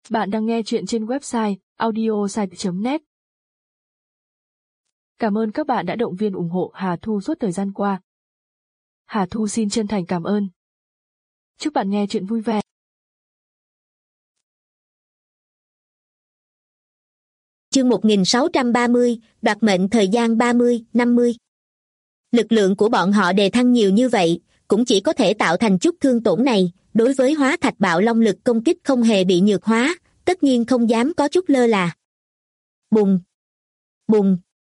Bạn đang nghe chuyện trên website audiosite.net. Cảm ơn các bạn đã động viên ủng hộ Hà Thu suốt thời gian qua. Hà Thu xin chân thành cảm ơn. Chúc bạn nghe chuyện vui vẻ. Chương 1630, đoạt mệnh thời gian 30, 50. Lực lượng của bọn họ đề thăng nhiều như vậy, cũng chỉ có thể tạo thành chút thương tổn này. Đối với hóa thạch bạo long lực công kích không hề bị nhược hóa, tất nhiên không dám có chút lơ là. Bùng! Bùng!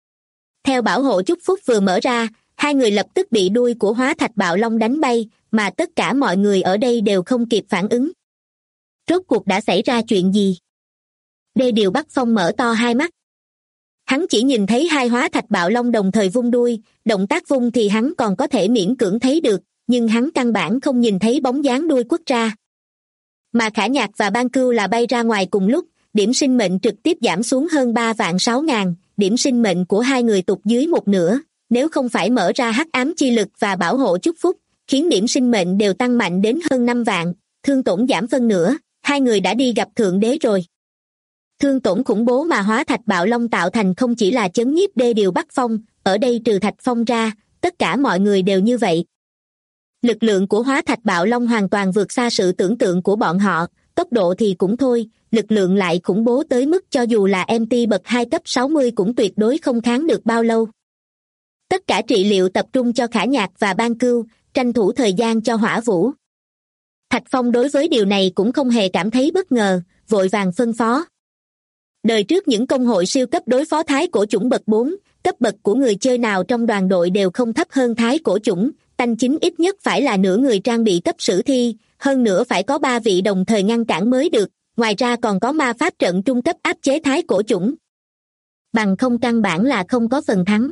Theo bảo hộ chúc phúc vừa mở ra, hai người lập tức bị đuôi của hóa thạch bạo long đánh bay, mà tất cả mọi người ở đây đều không kịp phản ứng. Rốt cuộc đã xảy ra chuyện gì? Đê Điều Bắc Phong mở to hai mắt. Hắn chỉ nhìn thấy hai hóa thạch bạo long đồng thời vung đuôi, động tác vung thì hắn còn có thể miễn cưỡng thấy được, nhưng hắn căn bản không nhìn thấy bóng dáng đuôi quất ra. Mà Khả Nhạc và Ban Cưu là bay ra ngoài cùng lúc, điểm sinh mệnh trực tiếp giảm xuống hơn 3.600.000, điểm sinh mệnh của hai người tụt dưới một nửa, nếu không phải mở ra hắc ám chi lực và bảo hộ chúc phúc, khiến điểm sinh mệnh đều tăng mạnh đến hơn 5 vạn, thương tổn giảm phân nửa, hai người đã đi gặp Thượng Đế rồi. Thương tổn khủng bố mà hóa thạch bạo long tạo thành không chỉ là chấn nhiếp Đê Điều Bắc Phong, ở đây trừ Thạch Phong ra, tất cả mọi người đều như vậy. Lực lượng của hóa thạch bạo long hoàn toàn vượt xa sự tưởng tượng của bọn họ, tốc độ thì cũng thôi, lực lượng lại khủng bố tới mức cho dù là MT bậc 2 cấp 60 cũng tuyệt đối không kháng được bao lâu. Tất cả trị liệu tập trung cho Khả Nhạc và Ban Cưu, tranh thủ thời gian cho Hỏa Vũ. Thạch Phong đối với điều này cũng không hề cảm thấy bất ngờ, vội vàng phân phó. Đời trước những công hội siêu cấp đối phó thái cổ chủng bậc 4, cấp bậc của người chơi nào trong đoàn đội đều không thấp hơn thái cổ chủng, tanh chính ít nhất phải là nửa người trang bị cấp sử thi, hơn nữa phải có 3 vị đồng thời ngăn cản mới được, ngoài ra còn có ma pháp trận trung cấp áp chế thái cổ chủng. Bằng không căn bản là không có phần thắng.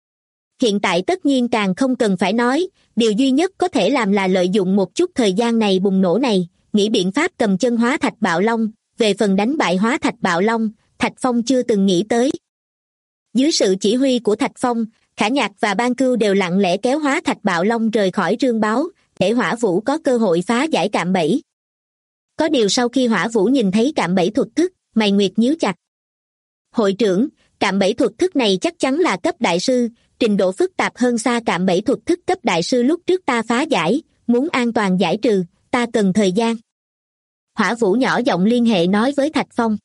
Hiện tại tất nhiên càng không cần phải nói, điều duy nhất có thể làm là lợi dụng một chút thời gian này bùng nổ này, nghĩ biện pháp cầm chân hóa thạch bạo long, về phần đánh bại hóa thạch bạo long, Thạch Phong chưa từng nghĩ tới. Dưới sự chỉ huy của Thạch Phong, Khả Nhạc và Ban Cưu đều lặng lẽ kéo hóa thạch bạo long rời khỏi rương báo, để Hỏa Vũ có cơ hội phá giải cạm bẫy. Có điều sau khi Hỏa Vũ nhìn thấy cạm bẫy thuật thức, mày nguyệt nhíu chặt. Hội trưởng, cạm bẫy thuật thức này chắc chắn là cấp đại sư, trình độ phức tạp hơn xa cạm bẫy thuật thức cấp đại sư lúc trước ta phá giải, muốn an toàn giải trừ, ta cần thời gian. Hỏa Vũ nhỏ giọng liên hệ nói với Thạch Phong.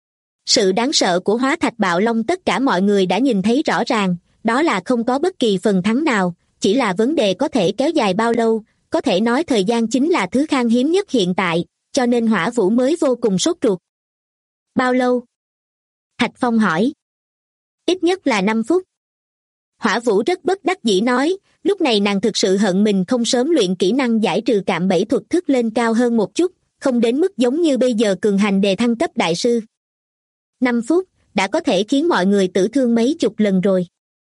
Sự đáng sợ của hóa thạch bạo long tất cả mọi người đã nhìn thấy rõ ràng, đó là không có bất kỳ phần thắng nào, chỉ là vấn đề có thể kéo dài bao lâu, có thể nói thời gian chính là thứ khan hiếm nhất hiện tại, cho nên Hỏa Vũ mới vô cùng sốt ruột. Bao lâu? Thạch Phong hỏi. Ít nhất là 5 phút. Hỏa Vũ rất bất đắc dĩ nói, lúc này nàng thực sự hận mình không sớm luyện kỹ năng giải trừ cạm bẫy thuật thức lên cao hơn một chút, không đến mức giống như bây giờ cường hành đề thăng cấp đại sư. 5 phút, đã có thể khiến mọi người tử thương mấy chục lần rồi.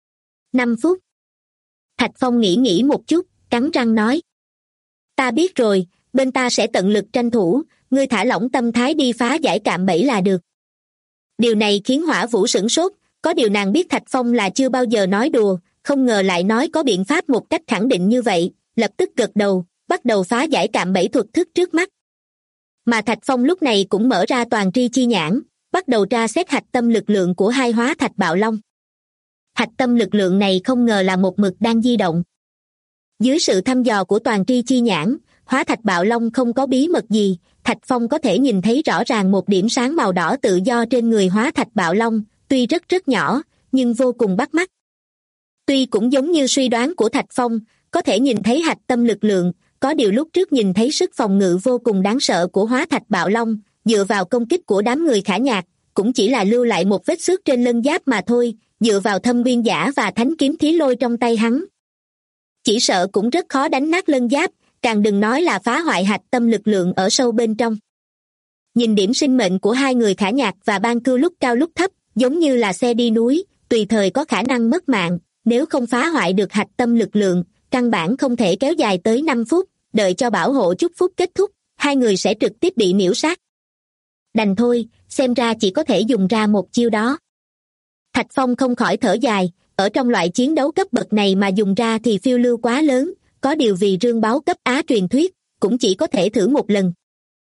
5 phút. Thạch Phong nghĩ một chút, cắn răng nói. Ta biết rồi, bên ta sẽ tận lực tranh thủ, ngươi thả lỏng tâm thái đi phá giải cạm bẫy là được. Điều này khiến Hỏa Vũ sửng sốt, có điều nàng biết Thạch Phong là chưa bao giờ nói đùa, không ngờ lại nói có biện pháp một cách khẳng định như vậy, lập tức gật đầu, bắt đầu phá giải cạm bẫy thuật thức trước mắt. Mà Thạch Phong lúc này cũng mở ra toàn tri chi nhãn, bắt đầu tra xét hạch tâm lực lượng của hai hóa thạch bạo long. Hạch tâm lực lượng này không ngờ là một mực đang di động. Dưới sự thăm dò của toàn tri chi nhãn, hóa thạch bạo long không có bí mật gì, Thạch Phong có thể nhìn thấy rõ ràng một điểm sáng màu đỏ tự do trên người hóa thạch bạo long, tuy rất nhỏ, nhưng vô cùng bắt mắt. Tuy cũng giống như suy đoán của Thạch Phong, có thể nhìn thấy hạch tâm lực lượng, có điều lúc trước nhìn thấy sức phòng ngự vô cùng đáng sợ của hóa thạch bạo long, dựa vào công kích của đám người Khả Nhạc, cũng chỉ là lưu lại một vết xước trên lân giáp mà thôi, dựa vào thâm nguyên giả và thánh kiếm thí lôi trong tay hắn. Chỉ sợ cũng rất khó đánh nát lân giáp, càng đừng nói là phá hoại hạch tâm lực lượng ở sâu bên trong. Nhìn điểm sinh mệnh của hai người Khả Nhạc và Ban Cưu lúc cao lúc thấp, giống như là xe đi núi, tùy thời có khả năng mất mạng, nếu không phá hoại được hạch tâm lực lượng, căn bản không thể kéo dài tới 5 phút, đợi cho bảo hộ chúc phúc kết thúc, hai người sẽ trực tiếp bị miễu sát. Đành thôi, xem ra chỉ có thể dùng ra một chiêu đó. Thạch Phong không khỏi thở dài, ở trong loại chiến đấu cấp bậc này mà dùng ra thì phiêu lưu quá lớn, có điều vì rương báo cấp Á truyền thuyết, cũng chỉ có thể thử một lần.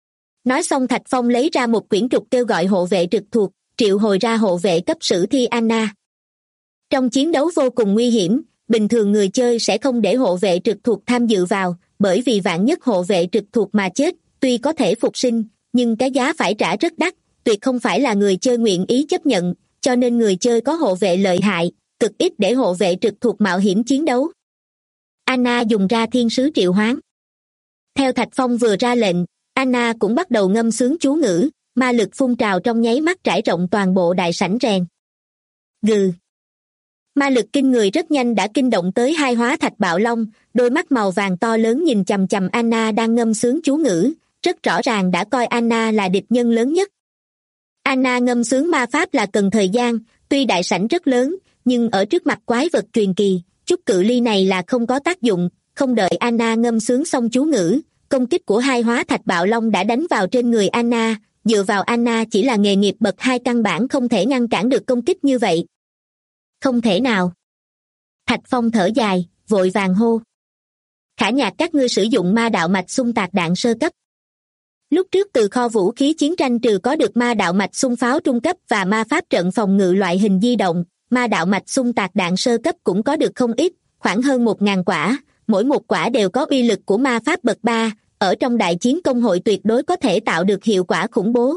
Nói xong Thạch Phong lấy ra một quyển trục kêu gọi hộ vệ trực thuộc, triệu hồi ra hộ vệ cấp sử thi Anna. Trong chiến đấu vô cùng nguy hiểm, bình thường người chơi sẽ không để hộ vệ trực thuộc tham dự vào, bởi vì vạn nhất hộ vệ trực thuộc mà chết, tuy có thể phục sinh, nhưng cái giá phải trả rất đắt, tuyệt không phải là người chơi nguyện ý chấp nhận, cho nên người chơi có hộ vệ lợi hại, cực ít để hộ vệ trực thuộc mạo hiểm chiến đấu. Anna dùng ra thiên sứ triệu hoán. Theo Thạch Phong vừa ra lệnh, Anna cũng bắt đầu ngâm sướng chú ngữ, ma lực phun trào trong nháy mắt trải rộng toàn bộ đại sảnh rèn. Gừ. Ma lực kinh người rất nhanh đã kinh động tới hai hóa thạch bạo long, đôi mắt màu vàng to lớn nhìn chằm chằm Anna đang ngâm sướng chú ngữ, rất rõ ràng đã coi Anna là địch nhân lớn nhất. Anna ngâm sướng ma pháp là cần thời gian, tuy đại sảnh rất lớn, nhưng ở trước mặt quái vật truyền kỳ, chút cự ly này là không có tác dụng, không đợi Anna ngâm sướng xong chú ngữ, công kích của hai hóa thạch bạo long đã đánh vào trên người Anna, dựa vào Anna chỉ là nghề nghiệp bậc 2 căn bản không thể ngăn cản được công kích như vậy. Không thể nào. Thạch Phong thở dài, vội vàng hô. Khả Nhạc, các ngươi sử dụng ma đạo mạch xung tạc đạn sơ cấp. Lúc trước từ kho vũ khí chiến tranh trừ có được ma đạo mạch xung pháo trung cấp và ma pháp trận phòng ngự loại hình di động, ma đạo mạch xung tạc đạn sơ cấp cũng có được không ít, khoảng hơn 1.000 quả, mỗi một quả đều có uy lực của ma pháp bậc 3, ở trong đại chiến công hội tuyệt đối có thể tạo được hiệu quả khủng bố.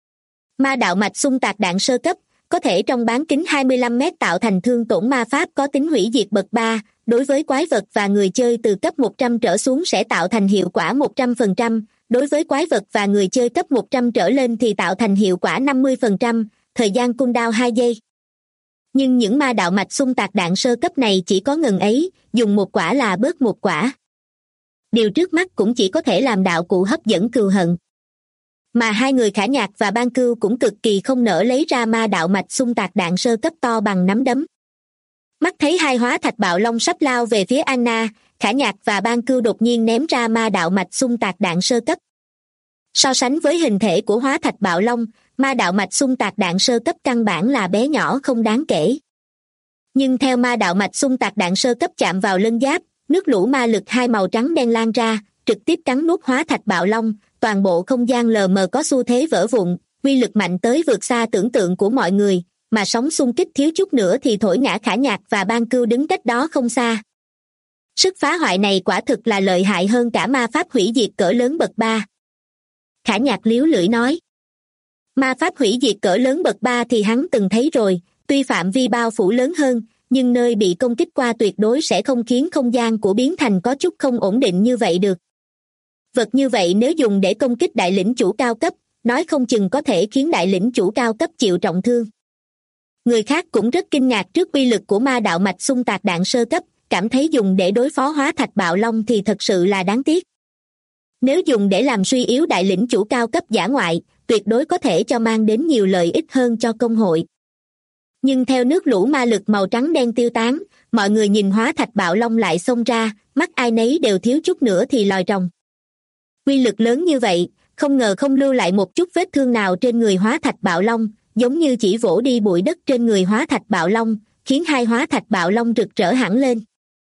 Ma đạo mạch xung tạc đạn sơ cấp có thể trong bán kính 25 mét tạo thành thương tổn ma pháp có tính hủy diệt bậc 3, đối với quái vật và người chơi từ cấp 100 trở xuống sẽ tạo thành hiệu quả 100%, đối với quái vật và người chơi cấp 100 trở lên thì tạo thành hiệu quả 50%, thời gian cooldown 2 giây. Nhưng những ma đạo mạch xung tạc đạn sơ cấp này chỉ có ngần ấy, dùng một quả là bớt một quả. Điều trước mắt cũng chỉ có thể làm đạo cụ hấp dẫn cừu hận. Mà hai người Khả Nhạc và Ban Cưu cũng cực kỳ không nỡ lấy ra ma đạo mạch xung tạc đạn sơ cấp to bằng nắm đấm. Mắt thấy hai hóa thạch bạo long sắp lao về phía Anna, Khả Nhạc và Ban Cưu đột nhiên ném ra ma đạo mạch xung tạc đạn sơ cấp. So sánh với hình thể của hóa thạch bạo long, ma đạo mạch xung tạc đạn sơ cấp căn bản là bé nhỏ không đáng kể. Nhưng theo ma đạo mạch xung tạc đạn sơ cấp chạm vào lân giáp, nước lũ ma lực hai màu trắng đen lan ra, trực tiếp cắn nuốt hóa thạch bạo long, toàn bộ không gian lờ mờ có xu thế vỡ vụn, uy lực mạnh tới vượt xa tưởng tượng của mọi người, mà sóng xung kích thiếu chút nữa thì thổi ngã Khả Nhạc và Ban Cưu đứng cách đó không xa. Sức phá hoại này quả thực là lợi hại hơn cả ma pháp hủy diệt cỡ lớn bậc 3. Khả Nhạc liếu lưỡi nói. Ma pháp hủy diệt cỡ lớn bậc 3 thì hắn từng thấy rồi, tuy phạm vi bao phủ lớn hơn, nhưng nơi bị công kích qua tuyệt đối sẽ không khiến không gian của biến thành có chút không ổn định như vậy được. Vật như vậy nếu dùng để công kích đại lĩnh chủ cao cấp, nói không chừng có thể khiến đại lĩnh chủ cao cấp chịu trọng thương. Người khác cũng rất kinh ngạc trước uy lực của ma đạo mạch xung tạc đạn sơ cấp, cảm thấy dùng để đối phó hóa thạch bạo long thì thật sự là đáng tiếc. Nếu dùng để làm suy yếu đại lĩnh chủ cao cấp dã ngoại, tuyệt đối có thể cho mang đến nhiều lợi ích hơn cho công hội. Nhưng theo nước lũ ma lực màu trắng đen tiêu tán, mọi người nhìn hóa thạch bạo long lại xông ra, mắt ai nấy đều thiếu chút nữa thì lòi ròng. Uy lực lớn như vậy, không ngờ không lưu lại một chút vết thương nào trên người hóa thạch bạo long, giống như chỉ vỗ đi bụi đất trên người hóa thạch bạo long, khiến hai hóa thạch bạo long rực rỡ hẳn lên.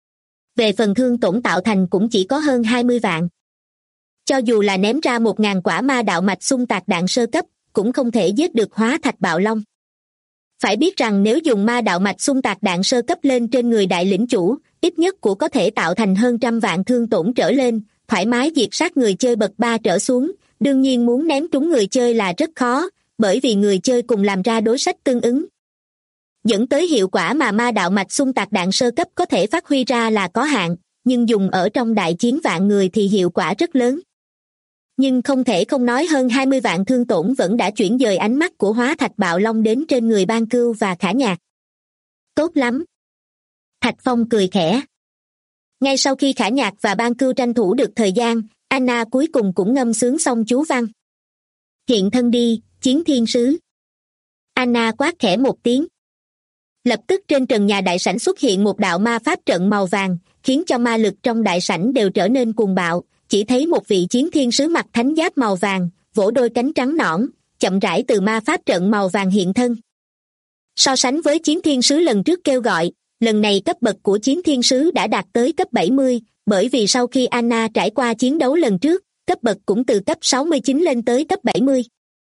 Về phần thương tổn tạo thành cũng chỉ có hơn 20 vạn. Cho dù là ném ra 1.000 quả ma đạo mạch xung tạc đạn sơ cấp, cũng không thể giết được hóa thạch bạo long. Phải biết rằng nếu dùng ma đạo mạch xung tạc đạn sơ cấp lên trên người đại lĩnh chủ, ít nhất cũng có thể tạo thành hơn 100 vạn thương tổn trở lên, thoải mái diệt sát người chơi bậc 3 trở xuống. Đương nhiên muốn ném trúng người chơi là rất khó, bởi vì người chơi cùng làm ra đối sách tương ứng. Dẫn tới hiệu quả mà ma đạo mạch xung tạc đạn sơ cấp có thể phát huy ra là có hạn, nhưng dùng ở trong đại chiến vạn người thì hiệu quả rất lớn. Nhưng không thể không nói hơn 20 vạn thương tổn vẫn đã chuyển dời ánh mắt của hóa thạch bạo long đến trên người Ban Cưu và Khả Nhạc. Tốt lắm. Thạch Phong cười khẽ. Ngay sau khi Khả Nhạc và Ban Cưu tranh thủ được thời gian, Anna cuối cùng cũng ngâm sướng xong chú văn. Hiện thân đi, chiến thiên sứ. Anna quát khẽ một tiếng. Lập tức trên trần nhà đại sảnh xuất hiện một đạo ma pháp trận màu vàng, khiến cho ma lực trong đại sảnh đều trở nên cuồng bạo, chỉ thấy một vị chiến thiên sứ mặc thánh giáp màu vàng, vỗ đôi cánh trắng nõn, chậm rãi từ ma pháp trận màu vàng hiện thân. So sánh với chiến thiên sứ lần trước kêu gọi, lần này cấp bậc của chiến thiên sứ đã đạt tới cấp 70, bởi vì sau khi Anna trải qua chiến đấu lần trước, cấp bậc cũng từ cấp 69 lên tới cấp 70.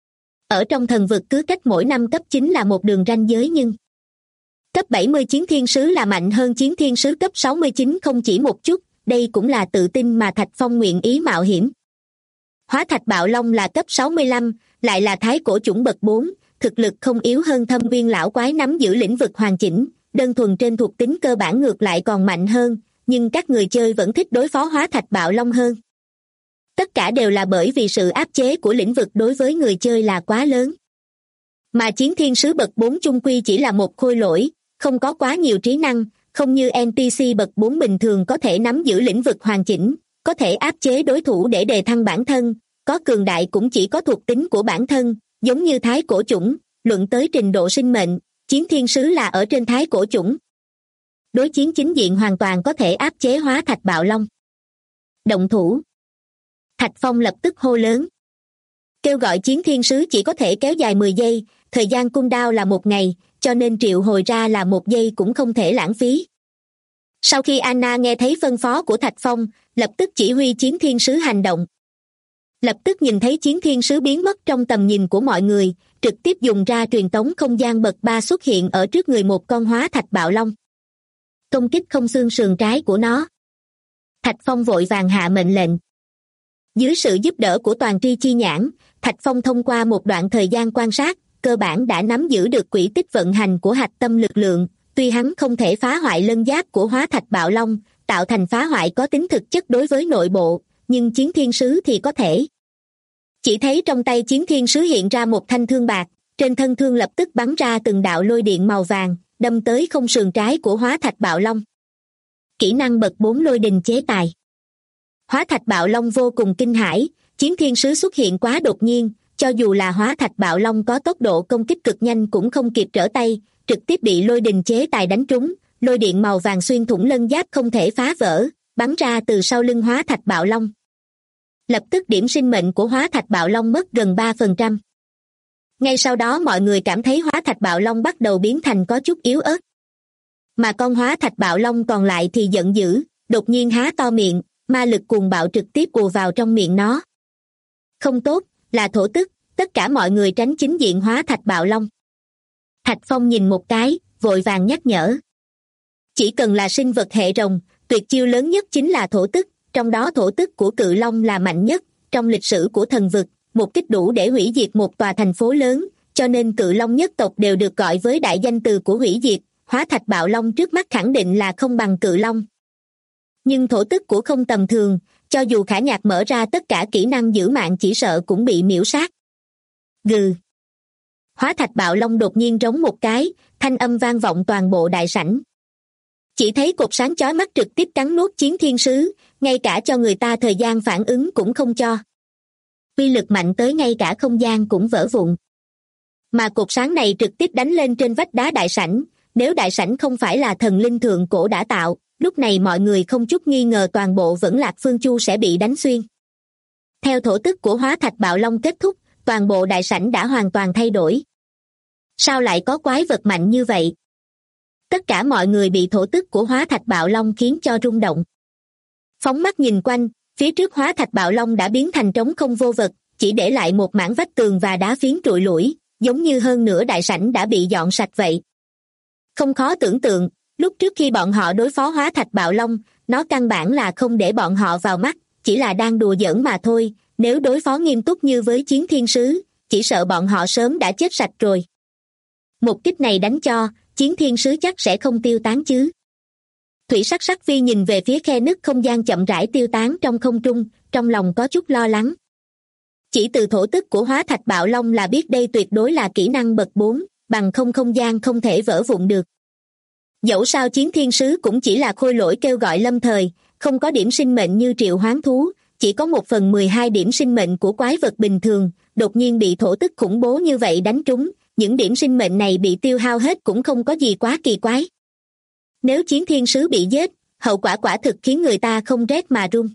Ở trong thần vực cứ cách mỗi 5 cấp chính là một đường ranh giới, nhưng cấp 70 chiến thiên sứ là mạnh hơn chiến thiên sứ cấp 69 không chỉ một chút, đây cũng là tự tin mà Thạch Phong nguyện ý mạo hiểm. Hóa thạch bạo long là cấp 65, lại là thái cổ chủng bậc 4, thực lực không yếu hơn Thâm Uyên lão quái nắm giữ lĩnh vực hoàn chỉnh, đơn thuần trên thuộc tính cơ bản ngược lại còn mạnh hơn, nhưng các người chơi vẫn thích đối phó hóa thạch bạo long hơn. Tất cả đều là bởi vì sự áp chế của lĩnh vực đối với người chơi là quá lớn. Mà chiến thiên sứ bậc 4 chung quy chỉ là một khôi lỗi, không có quá nhiều trí năng, không như NPC bậc 4 bình thường có thể nắm giữ lĩnh vực hoàn chỉnh, có thể áp chế đối thủ để đề thăng bản thân, có cường đại cũng chỉ có thuộc tính của bản thân, giống như thái cổ chủng, luận tới trình độ sinh mệnh, chiến thiên sứ là ở trên thái cổ chủng. Đối chiến chính diện hoàn toàn có thể áp chế hóa thạch bạo long. Động thủ. Thạch Phong lập tức hô lớn. Kêu gọi chiến thiên sứ chỉ có thể kéo dài 10 giây, thời gian cooldown là 1 ngày, cho nên triệu hồi ra là 1 giây cũng không thể lãng phí. Sau khi Anna nghe thấy phân phó của Thạch Phong, lập tức chỉ huy chiến thiên sứ hành động. Lập tức nhìn thấy chiến thiên sứ biến mất trong tầm nhìn của mọi người, trực tiếp dùng ra truyền tống không gian bậc 3 xuất hiện ở trước người một con hóa thạch bạo long. Công kích không xương sườn trái của nó. Thạch Phong vội vàng hạ mệnh lệnh. Dưới sự giúp đỡ của toàn tri chi nhãn, Thạch Phong thông qua một đoạn thời gian quan sát, cơ bản đã nắm giữ được quỹ tích vận hành của hạch tâm lực lượng. Tuy hắn không thể phá hoại lân giáp của hóa thạch bạo long, tạo thành phá hoại có tính thực chất đối với nội bộ, nhưng chiến thiên sứ thì có thể. Chỉ thấy trong tay chiến thiên sứ hiện ra một thanh thương bạc, trên thân thương lập tức bắn ra từng đạo lôi điện màu vàng, đâm tới không sườn trái của hóa thạch bạo long. Kỹ năng bậc 4 lôi đình chế tài. Hóa thạch bạo long vô cùng kinh hãi, chiến thiên sứ xuất hiện quá đột nhiên, cho dù là hóa thạch bạo long có tốc độ công kích cực nhanh cũng không kịp trở tay, trực tiếp bị lôi đình chế tài đánh trúng, lôi điện màu vàng xuyên thủng lân giáp không thể phá vỡ, bắn ra từ sau lưng hóa thạch bạo long. Lập tức điểm sinh mệnh của hóa thạch bạo long mất gần 3%. Ngay sau đó mọi người cảm thấy hóa thạch bạo long bắt đầu biến thành có chút yếu ớt. Mà con hóa thạch bạo long còn lại thì giận dữ, đột nhiên há to miệng, ma lực cuồng bạo trực tiếp ùa vào trong miệng nó. Không tốt, là thổ tức, tất cả mọi người tránh chính diện hóa thạch bạo long. Thạch Phong nhìn một cái, vội vàng nhắc nhở. Chỉ cần là sinh vật hệ rồng, tuyệt chiêu lớn nhất chính là thổ tức, trong đó thổ tức của cự long là mạnh nhất, trong lịch sử của thần vực, một kích đủ để hủy diệt một tòa thành phố lớn, cho nên cự long nhất tộc đều được gọi với đại danh từ của hủy diệt, hóa thạch bạo long trước mắt khẳng định là không bằng cự long. Nhưng thổ tức của không tầm thường, cho dù Khả Nhạc mở ra tất cả kỹ năng giữ mạng chỉ sợ cũng bị miễu sát. Gừ. Hóa thạch bạo long đột nhiên rống một cái, thanh âm vang vọng toàn bộ đại sảnh. Chỉ thấy cột sáng chói mắt trực tiếp cắn nuốt chiến thiên sứ, ngay cả cho người ta thời gian phản ứng cũng không cho. Uy lực mạnh tới ngay cả không gian cũng vỡ vụn. Mà cột sáng này trực tiếp đánh lên trên vách đá đại sảnh, nếu đại sảnh không phải là thần linh thượng cổ đã tạo, lúc này mọi người không chút nghi ngờ toàn bộ Vẫn Lạc Phương Chu sẽ bị đánh xuyên. Theo thổ tức của hóa thạch bạo long kết thúc, toàn bộ đại sảnh đã hoàn toàn thay đổi. Sao lại có quái vật mạnh như vậy? Tất cả mọi người bị thổ tức của hóa thạch bạo long khiến cho rung động. Phóng mắt nhìn quanh, phía trước hóa thạch bạo long đã biến thành trống không vô vật, chỉ để lại một mảng vách tường và đá phiến trụi lủi, giống như hơn nửa đại sảnh đã bị dọn sạch vậy. Không khó tưởng tượng, lúc trước khi bọn họ đối phó hóa thạch bạo long, nó căn bản là không để bọn họ vào mắt, chỉ là đang đùa giỡn mà thôi, nếu đối phó nghiêm túc như với chiến thiên sứ, chỉ sợ bọn họ sớm đã chết sạch rồi. Một kích này đánh cho, chiến thiên sứ chắc sẽ không tiêu tán chứ. Thủy Sắc Sắc Vi nhìn về phía khe nứt không gian chậm rãi tiêu tán trong không trung, trong lòng có chút lo lắng. Chỉ từ thổ tức của hóa thạch bạo long là biết đây tuyệt đối là kỹ năng bậc 4, bằng không gian không thể vỡ vụn được. Dẫu sao chiến thiên sứ cũng chỉ là khôi lỗi kêu gọi lâm thời, không có điểm sinh mệnh như triệu hoán thú, chỉ có 1/12 điểm sinh mệnh của quái vật bình thường, đột nhiên bị thổ tức khủng bố như vậy đánh trúng, những điểm sinh mệnh này bị tiêu hao hết cũng không có gì quá kỳ quái. Nếu chiến thiên sứ bị giết, hậu quả quả thực khiến người ta không rét mà run.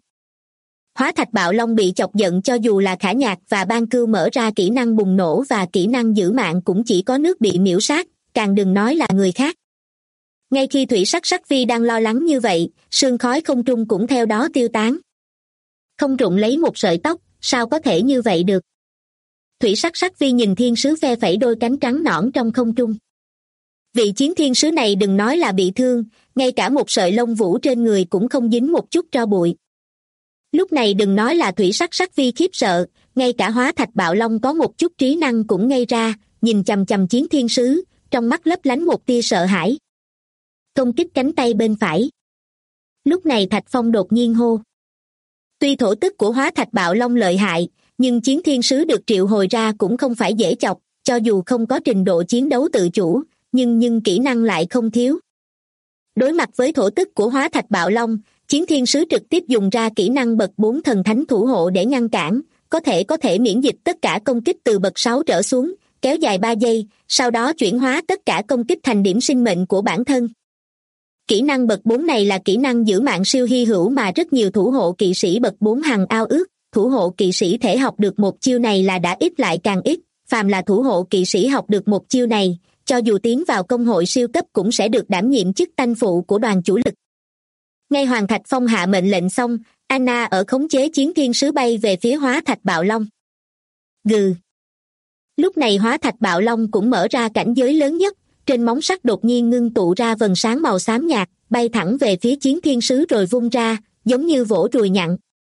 Hóa thạch bạo long bị chọc giận, cho dù là Khả Nhạc và Ban Cưu mở ra kỹ năng bùng nổ và kỹ năng giữ mạng cũng chỉ có nước bị miễu sát, càng đừng nói là người khác. Ngay khi Thủy Sắc Sắc Vi đang lo lắng như vậy, sương khói không trung cũng theo đó tiêu tán. Không rụng lấy một sợi tóc, sao có thể như vậy được? Thủy sắc sắc vi nhìn thiên sứ phe phẩy đôi cánh trắng nõn trong không trung. Vị chiến thiên sứ này đừng nói là bị thương, ngay cả một sợi lông vũ trên người cũng không dính một chút tro bụi. Lúc này đừng nói là thủy sắc sắc vi khiếp sợ, ngay cả hóa thạch bạo long có một chút trí năng cũng ngây ra, nhìn chằm chằm chiến thiên sứ, trong mắt lấp lánh một tia sợ hãi. Công kích cánh tay bên phải. Lúc này Thạch Phong đột nhiên hô. Tuy thổ tức của hóa thạch bạo long lợi hại, nhưng chiến thiên sứ được triệu hồi ra cũng không phải dễ chọc, cho dù không có trình độ chiến đấu tự chủ, nhưng kỹ năng lại không thiếu. Đối mặt với thổ tức của hóa thạch bạo long, chiến thiên sứ trực tiếp dùng ra kỹ năng bậc 4 thần thánh thủ hộ để ngăn cản, có thể miễn dịch tất cả công kích từ bậc 6 trở xuống, kéo dài 3 giây, sau đó chuyển hóa tất cả công kích thành điểm sinh mệnh của bản thân. Kỹ năng bậc 4 này là kỹ năng giữ mạng siêu hy hữu mà rất nhiều thủ hộ kỵ sĩ bậc 4 hằng ao ước. Thủ hộ kỵ sĩ thể học được một chiêu này là đã ít lại càng ít, phàm là thủ hộ kỵ sĩ học được một chiêu này, cho dù tiến vào công hội siêu cấp cũng sẽ được đảm nhiệm chức tanh phụ của đoàn chủ lực. Ngay Hoàng Thạch Phong hạ mệnh lệnh xong, Anna ở khống chế chiến thiên sứ bay về phía hóa thạch bạo long. Gừ. Lúc này hóa thạch bạo long cũng mở ra cảnh giới lớn nhất, trên móng sắt đột nhiên ngưng tụ ra vầng sáng màu xám nhạt, bay thẳng về phía chiến thiên sứ rồi vung ra, giống như vỗ ruồi nhặng.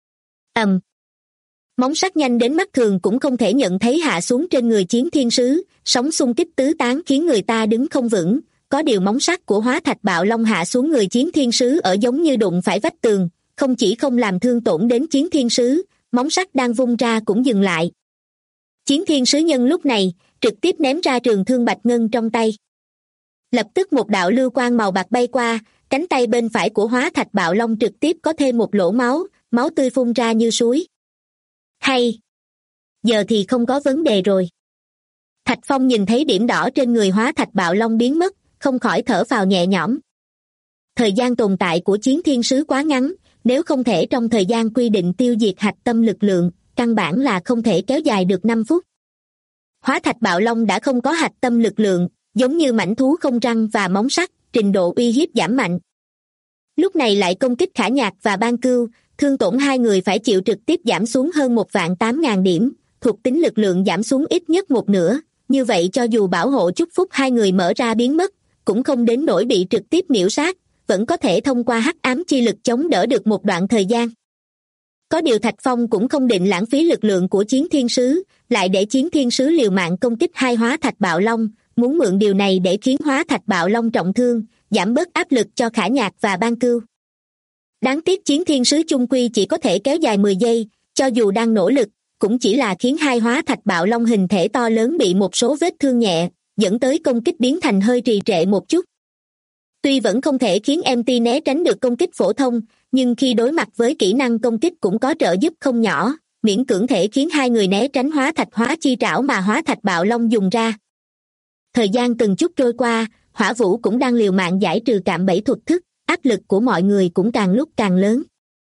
Móng sắt nhanh đến mắt thường cũng không thể nhận thấy hạ xuống trên người chiến thiên sứ, sóng xung kích tứ tán khiến người ta đứng không vững. Có điều móng sắt của hóa thạch bạo long hạ xuống người chiến thiên sứ ở giống như đụng phải vách tường, không chỉ không làm thương tổn đến chiến thiên sứ, móng sắt đang vung ra cũng dừng lại. Chiến thiên sứ nhân lúc này trực tiếp ném ra trường thương bạch ngân trong tay. Lập tức một đạo lưu quang màu bạc bay qua, cánh tay bên phải của hóa thạch bạo long trực tiếp có thêm một lỗ máu, máu tươi phun ra như suối. Hay! Giờ thì không có vấn đề rồi. Thạch Phong nhìn thấy điểm đỏ trên người hóa thạch bạo long biến mất, không khỏi thở phào nhẹ nhõm. Thời gian tồn tại của chiến thiên sứ quá ngắn, nếu không thể trong thời gian quy định tiêu diệt hạch tâm lực lượng, căn bản là không thể kéo dài được 5 phút. Hóa thạch bạo long đã không có hạch tâm lực lượng, giống như mãnh thú không răng và móng sắt, trình độ uy hiếp giảm mạnh. Lúc này lại công kích Khả Nhạc và Ban Cưu, thương tổn hai người phải chịu trực tiếp giảm xuống hơn 1.800.000 điểm, thuộc tính lực lượng giảm xuống ít nhất một nửa, như vậy cho dù bảo hộ chúc phúc hai người mở ra biến mất, cũng không đến nỗi bị trực tiếp miểu sát, vẫn có thể thông qua hắc ám chi lực chống đỡ được một đoạn thời gian. Có điều Thạch Phong cũng không định lãng phí lực lượng của chiến thiên sứ, lại để chiến thiên sứ liều mạng công kích hai hóa thạch bạo long, muốn mượn điều này để khiến hóa thạch bạo long trọng thương, giảm bớt áp lực cho Khả Nhạc và Ban Cưu. Đáng tiếc chiến thiên sứ chung quy chỉ có thể kéo dài 10 giây, cho dù đang nỗ lực, cũng chỉ là khiến hai hóa thạch bạo long hình thể to lớn bị một số vết thương nhẹ, dẫn tới công kích biến thành hơi trì trệ một chút. Tuy vẫn không thể khiến MT né tránh được công kích phổ thông, nhưng khi đối mặt với kỹ năng công kích cũng có trợ giúp không nhỏ, miễn cưỡng thể khiến hai người né tránh hóa thạch hóa chi trảo mà hóa thạch bạo long dùng ra. Thời gian từng chút trôi qua, Hỏa Vũ cũng đang liều mạng giải trừ cạm bẫy thuật thức, áp lực của mọi người cũng càng lúc càng lớn.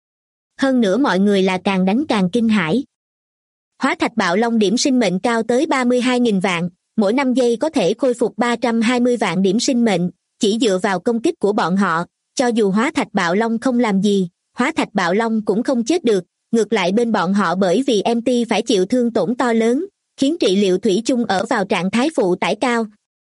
Hơn nữa mọi người là càng đánh càng kinh hãi. Hóa thạch bạo long điểm sinh mệnh cao tới 32.000 vạn, mỗi 5 giây có thể khôi phục 320 vạn điểm sinh mệnh, chỉ dựa vào công kích của bọn họ, cho dù hóa thạch bạo long không làm gì, hóa thạch bạo long cũng không chết được, ngược lại bên bọn họ bởi vì MT phải chịu thương tổn to lớn, khiến trị liệu thủy chung ở vào trạng thái phụ tải cao.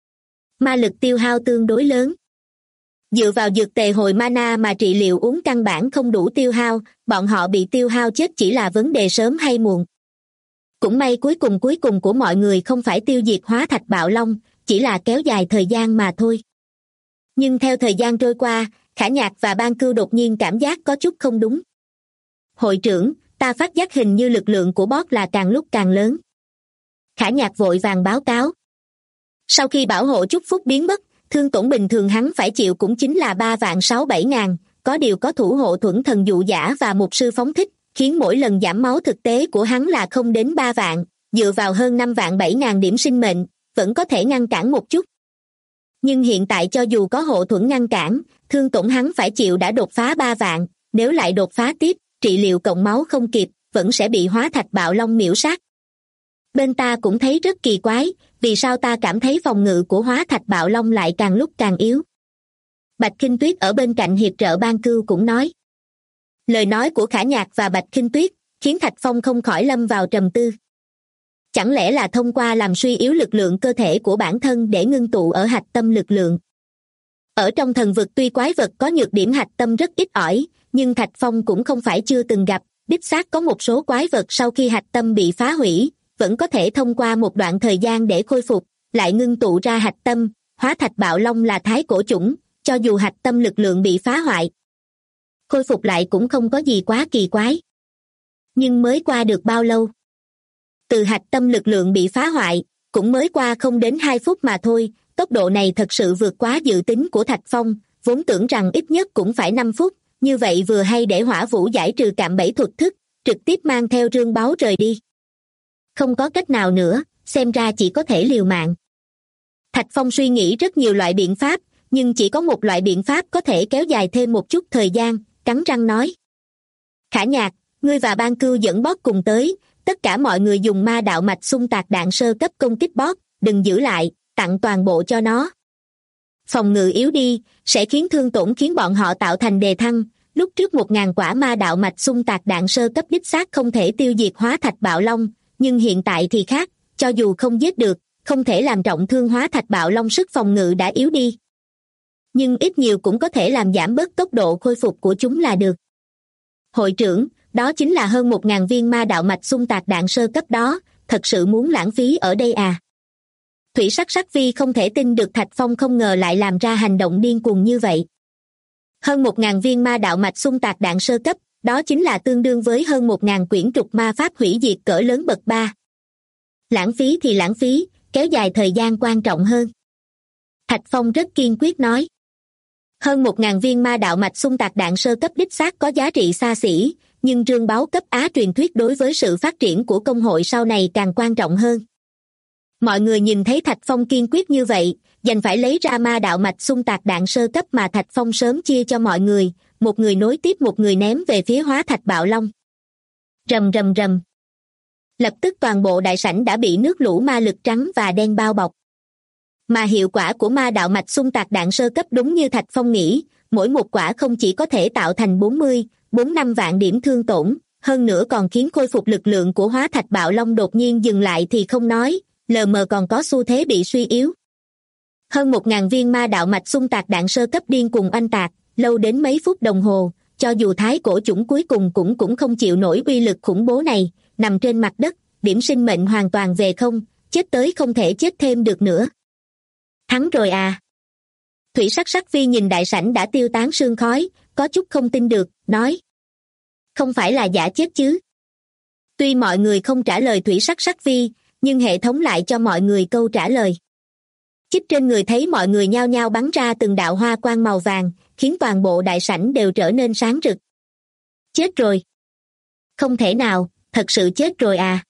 Ma lực tiêu hao tương đối lớn. Dựa vào dược tề hồi mana mà trị liệu uống căn bản không đủ tiêu hao, bọn họ bị tiêu hao chết chỉ là vấn đề sớm hay muộn. Cũng may cuối cùng của mọi người không phải tiêu diệt hóa thạch bạo long, chỉ là kéo dài thời gian mà thôi. Nhưng theo thời gian trôi qua, Khả Nhạc và Ban Cưu đột nhiên cảm giác có chút không đúng. Hội trưởng, ta phát giác hình như lực lượng của boss là càng lúc càng lớn. Khả Nhạc vội vàng báo cáo. Sau khi bảo hộ chúc phúc biến mất, thương tổn bình thường hắn phải chịu cũng chính là 3.600.000, có điều có thủ hộ thuẫn thần dụ giả và mục sư phóng thích, khiến mỗi lần giảm máu thực tế của hắn là không đến 3 vạn, dựa vào hơn 5.700.000 điểm sinh mệnh, vẫn có thể ngăn cản một chút. Nhưng hiện tại cho dù có hộ thuẫn ngăn cản, thương tổn hắn phải chịu đã đột phá 3 vạn, nếu lại đột phá tiếp, trị liệu cộng máu không kịp, vẫn sẽ bị hóa thạch bạo long miểu sát. Bên ta cũng thấy rất kỳ quái, vì sao ta cảm thấy phòng ngự của hóa thạch bạo long lại càng lúc càng yếu. Bạch Kinh Tuyết ở bên cạnh hiệp trợ Ban Cưu cũng nói. Lời nói của Khả Nhạc và Bạch Khinh Tuyết khiến Thạch Phong không khỏi lâm vào trầm tư. Chẳng lẽ là thông qua làm suy yếu lực lượng cơ thể của bản thân để ngưng tụ ở hạch tâm lực lượng? Ở trong thần vực tuy quái vật có nhược điểm hạch tâm rất ít ỏi, nhưng Thạch Phong cũng không phải chưa từng gặp, đích xác có một số quái vật sau khi hạch tâm bị phá hủy, vẫn có thể thông qua một đoạn thời gian để khôi phục, lại ngưng tụ ra hạch tâm. Hóa thạch bạo long là thái cổ chủng, cho dù hạch tâm lực lượng bị phá hoại, khôi phục lại cũng không có gì quá kỳ quái. Nhưng mới qua được bao lâu? Từ hạch tâm lực lượng bị phá hoại, cũng mới qua không đến 2 phút mà thôi, tốc độ này thật sự vượt quá dự tính của Thạch Phong, vốn tưởng rằng ít nhất cũng phải 5 phút, như vậy vừa hay để Hỏa Vũ giải trừ cạm bẫy thuật thức, trực tiếp mang theo Rương Báu rời đi. Không có cách nào nữa, xem ra chỉ có thể liều mạng. Thạch Phong suy nghĩ rất nhiều loại biện pháp, nhưng chỉ có một loại biện pháp có thể kéo dài thêm một chút thời gian, cắn răng nói. Khả Nhạc, ngươi và Ban Cưu dẫn bot cùng tới, tất cả mọi người dùng ma đạo mạch xung tạc đạn sơ cấp công kích bot, đừng giữ lại, tặng toàn bộ cho nó. Phòng ngự yếu đi, sẽ khiến thương tổn khiến bọn họ tạo thành đề thăng. Lúc trước 1000 quả ma đạo mạch xung tạc đạn sơ cấp đích xác không thể tiêu diệt hóa thạch bạo long, nhưng hiện tại thì khác, cho dù không giết được, không thể làm trọng thương hóa thạch bạo long, sức phòng ngự đã yếu đi. Nhưng ít nhiều cũng có thể làm giảm bớt tốc độ khôi phục của chúng là được. Hội trưởng, đó chính là hơn 1000 viên ma đạo mạch xung tạc đạn sơ cấp đó, thật sự muốn lãng phí ở đây à? Thủy Sắc Sắc Vi không thể tin được Thạch Phong không ngờ lại làm ra hành động điên cuồng như vậy. Hơn 1000 viên ma đạo mạch xung tạc đạn sơ cấp, đó chính là tương đương với hơn 1000 quyển trục ma pháp hủy diệt cỡ lớn bậc 3. Lãng phí thì lãng phí, kéo dài thời gian quan trọng hơn. Thạch Phong rất kiên quyết nói. Hơn 1000 viên ma đạo mạch xung tạc đạn sơ cấp đích xác có giá trị xa xỉ, nhưng Rương Báu cấp Á truyền thuyết đối với sự phát triển của công hội sau này càng quan trọng hơn. Mọi người nhìn thấy Thạch Phong kiên quyết như vậy, đành phải lấy ra ma đạo mạch xung tạc đạn sơ cấp mà Thạch Phong sớm chia cho mọi người, một người nối tiếp một người ném về phía hóa thạch bạo long. Rầm rầm rầm. Lập tức toàn bộ đại sảnh đã bị nước lũ ma lực trắng và đen bao bọc. Mà hiệu quả của ma đạo mạch xung tạc đạn sơ cấp đúng như Thạch Phong nghĩ, mỗi một quả không chỉ có thể tạo thành 45 vạn điểm thương tổn, hơn nữa còn khiến khôi phục lực lượng của hóa thạch bạo long đột nhiên dừng lại thì không nói, lờ mờ còn có xu thế bị suy yếu. Hơn 1000 viên ma đạo mạch xung tạc đạn sơ cấp điên cùng oanh tạc, lâu đến mấy phút đồng hồ, cho dù thái cổ chủng cuối cùng cũng không chịu nổi uy lực khủng bố này, nằm trên mặt đất, điểm sinh mệnh hoàn toàn về không, chết tới không thể chết thêm được nữa. Thắng rồi à? Thủy Sắc Sắc Vi nhìn đại sảnh đã tiêu tán sương khói, có chút không tin được, nói. Không phải là giả chết chứ? Tuy mọi người không trả lời Thủy Sắc Sắc Vi, nhưng hệ thống lại cho mọi người câu trả lời. Chích trên người thấy mọi người nhao nhao bắn ra từng đạo hoa quang màu vàng, khiến toàn bộ đại sảnh đều trở nên sáng rực. Chết rồi. Không thể nào, thật sự chết rồi à?